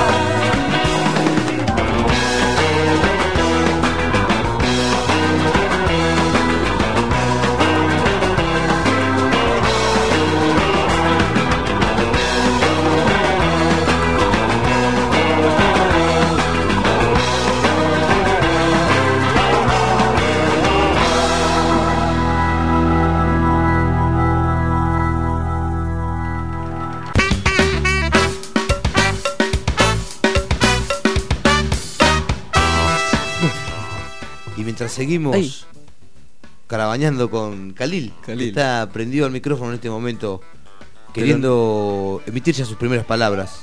Mientras seguimos Ay. carabañando con Khalil, Khalil, que está prendido al micrófono en este momento, queriendo Pero... emitir ya sus primeras palabras.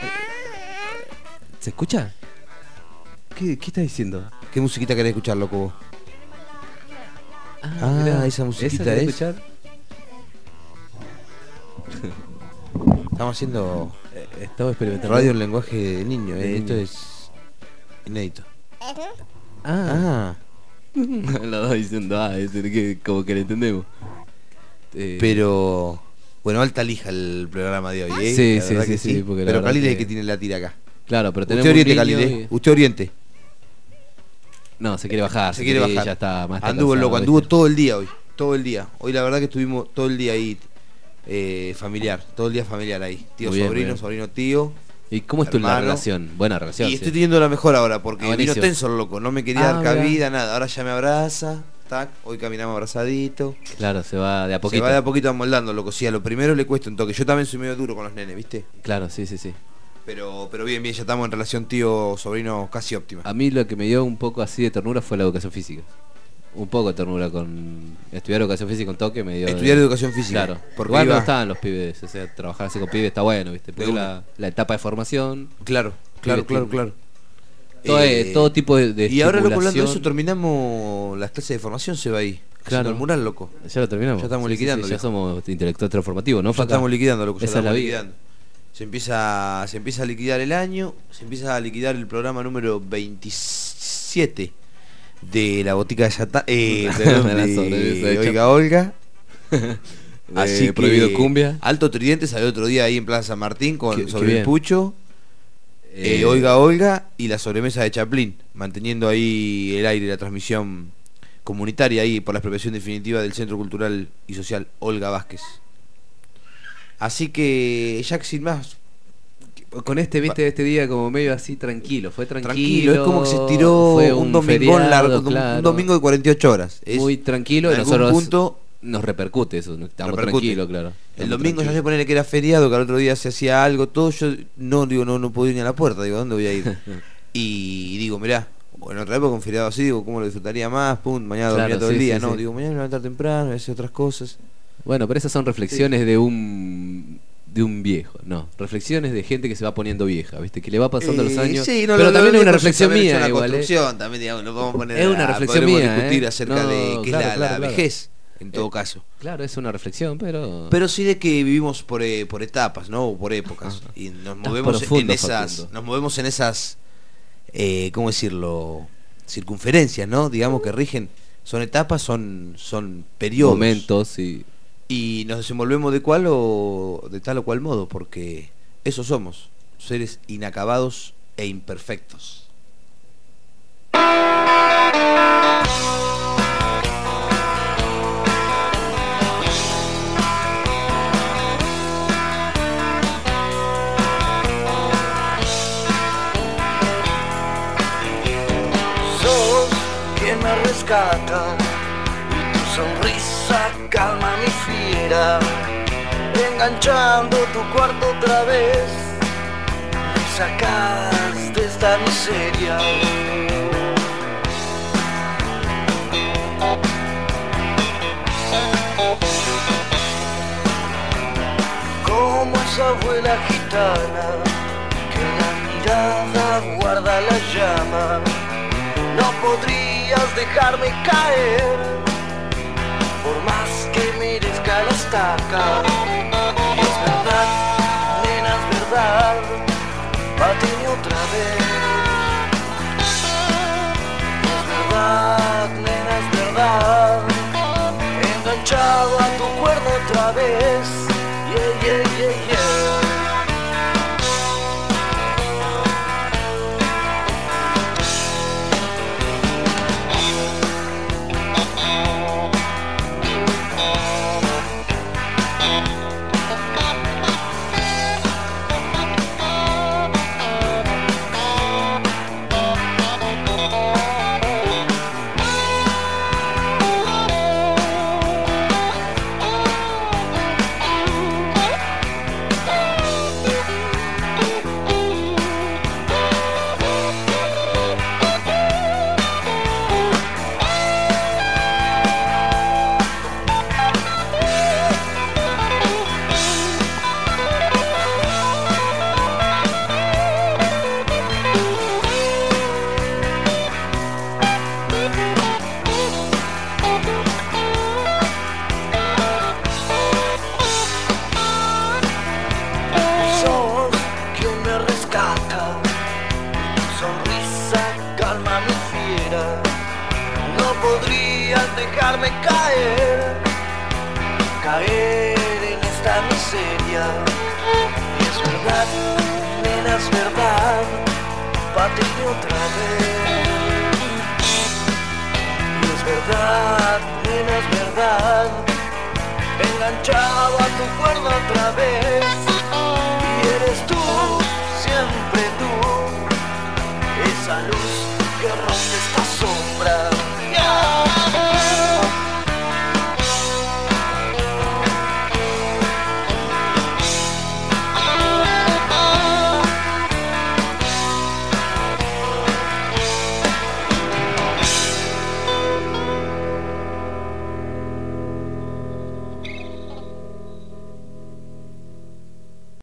¿Se escucha? ¿Qué, qué está diciendo? ¿Qué musiquita querés escuchar, loco? Ah, ah mirá, esa musiquita ¿esa es. escuchar? Estamos haciendo eh, estamos experimentando radio en lenguaje de niño, de eh. niño. Esto es inédito. Ah. ah. Los dos diciendo, ah, es que como que lo entendemos. Eh... Pero bueno, alta lija el programa de hoy, ¿eh? Sí, la sí, sí, que sí, sí. porque pero Khalil que... es el que tiene la tira acá. Claro, pero tenemos Usted oriente, un Khalil, y... ¿eh? Usted oriente. No, se quiere bajar. Se, se quiere bajar. Ya está más Anduvo loco, anduvo todo el día hoy. Todo el día. Hoy la verdad que estuvimos todo el día ahí eh, familiar. Todo el día familiar ahí. Tío, bien, sobrino, bien. sobrino, tío. ¿Y cómo estuvo la relación? Buena relación. Y sí. estoy teniendo la mejor ahora porque ah, vino tenso el loco. No me quería ah, dar cabida, nada. Ahora ya me abraza. Tac, hoy caminamos abrazadito. Claro, se va de a poquito. Se va de a poquito amoldando, loco. Sí, a lo primero le cuesta un toque. Yo también soy medio duro con los nenes, ¿viste? Claro, sí, sí, sí. Pero, pero bien, bien, ya estamos en relación tío-sobrino casi óptima. A mí lo que me dio un poco así de ternura fue la educación física. Un poco de ternura con estudiar educación física con toque me dio. Estudiar de... educación física. Claro. Porque igual iba... no estaban los pibes, o sea, trabajar así con pibes está bueno, ¿viste? Porque la, la etapa de formación. Claro, claro, claro, claro. Todo, eh, todo tipo de, de y ahora, loco, hablando de eso, terminamos las clases de formación, se va ahí. Claro. El mural, loco. Ya lo terminamos. Ya estamos sí, liquidando. Sí, sí, ya somos intelectuales transformativos, ¿no? Ya estamos liquidando, loco. Ya Esa es la vida. Liquidando. Se empieza, se empieza a liquidar el año, se empieza a liquidar el programa número veintisiete de la botica de Yata, eh, perdón, de, de Oiga Olga. Así que Prohibido Cumbia. Alto Tridente salió otro día ahí en Plaza San Martín con qué, sobre qué el pucho. Eh, eh, Oiga Olga y la sobremesa de Chaplin, manteniendo ahí el aire, la transmisión comunitaria ahí por la expropiación definitiva del Centro Cultural y Social Olga Vázquez. Así que, Jack, sin más... Con este, viste, este día como medio así tranquilo, fue tranquilo. Tranquilo, es como que se tiró fue un, un domingo feriado, largo, claro. un domingo de cuarenta y ocho horas. Es muy tranquilo y en algún nosotros punto nos repercute eso, estamos repercute. tranquilos, claro. El Estamos domingo ya tranquilos. se ponía que era feriado, que al otro día se hacía algo, todo. Yo no digo, no, no puedo ir ni a la puerta, digo, ¿a dónde voy a ir? Y digo, mirá, en otra época un feriado así, digo, ¿cómo lo disfrutaría más? Pum, mañana Claro, dormía todo sí, el día, sí, no, sí. digo, mañana me voy a levantar temprano, voy a hacer otras cosas. Bueno, pero esas son reflexiones sí. de un de un viejo, no, reflexiones de gente que se va poniendo vieja, ¿viste? Que le va pasando eh, los años. Sí, no, pero lo, también lo es una reflexión mía, una igual. Construcción, ¿eh? También, digamos, lo vamos a poner es una a, reflexión podremos mía, discutir ¿eh? acerca no, de qué claro, es la, claro, la claro. vejez, en todo eh, caso. Claro, es una reflexión, pero. Pero sí de que vivimos por, eh, por etapas, ¿no? O por épocas. Ah, y nos movemos profundo, en esas. Facundo. Nos movemos en esas. Eh, ¿Cómo decirlo? Circunferencias, ¿no? Digamos que rigen. Son etapas, son, son periodos. Momentos, y. Y nos desenvolvemos de cual o de tal o cual modo, porque eso somos, seres inacabados e imperfectos. Sos quien me rescata y tu sonrisa calma mi fiera, enganchando tu cuarto otra vez, me sacas de esta miseria. Como esa abuela gitana que en la mirada guarda la llama, no podrías dejarme caer por más que merezca la estaca. Y es verdad, nena, es verdad, báteme otra vez. Y es verdad, nena, es verdad, enganchado a tu cuerda otra vez. Yeah, yeah, yeah, yeah. Dejarme caer, caer en esta miseria. Y es verdad, nena, es verdad, báteme otra vez. Y es verdad, nena, es verdad, enganchado a tu cuerda otra vez.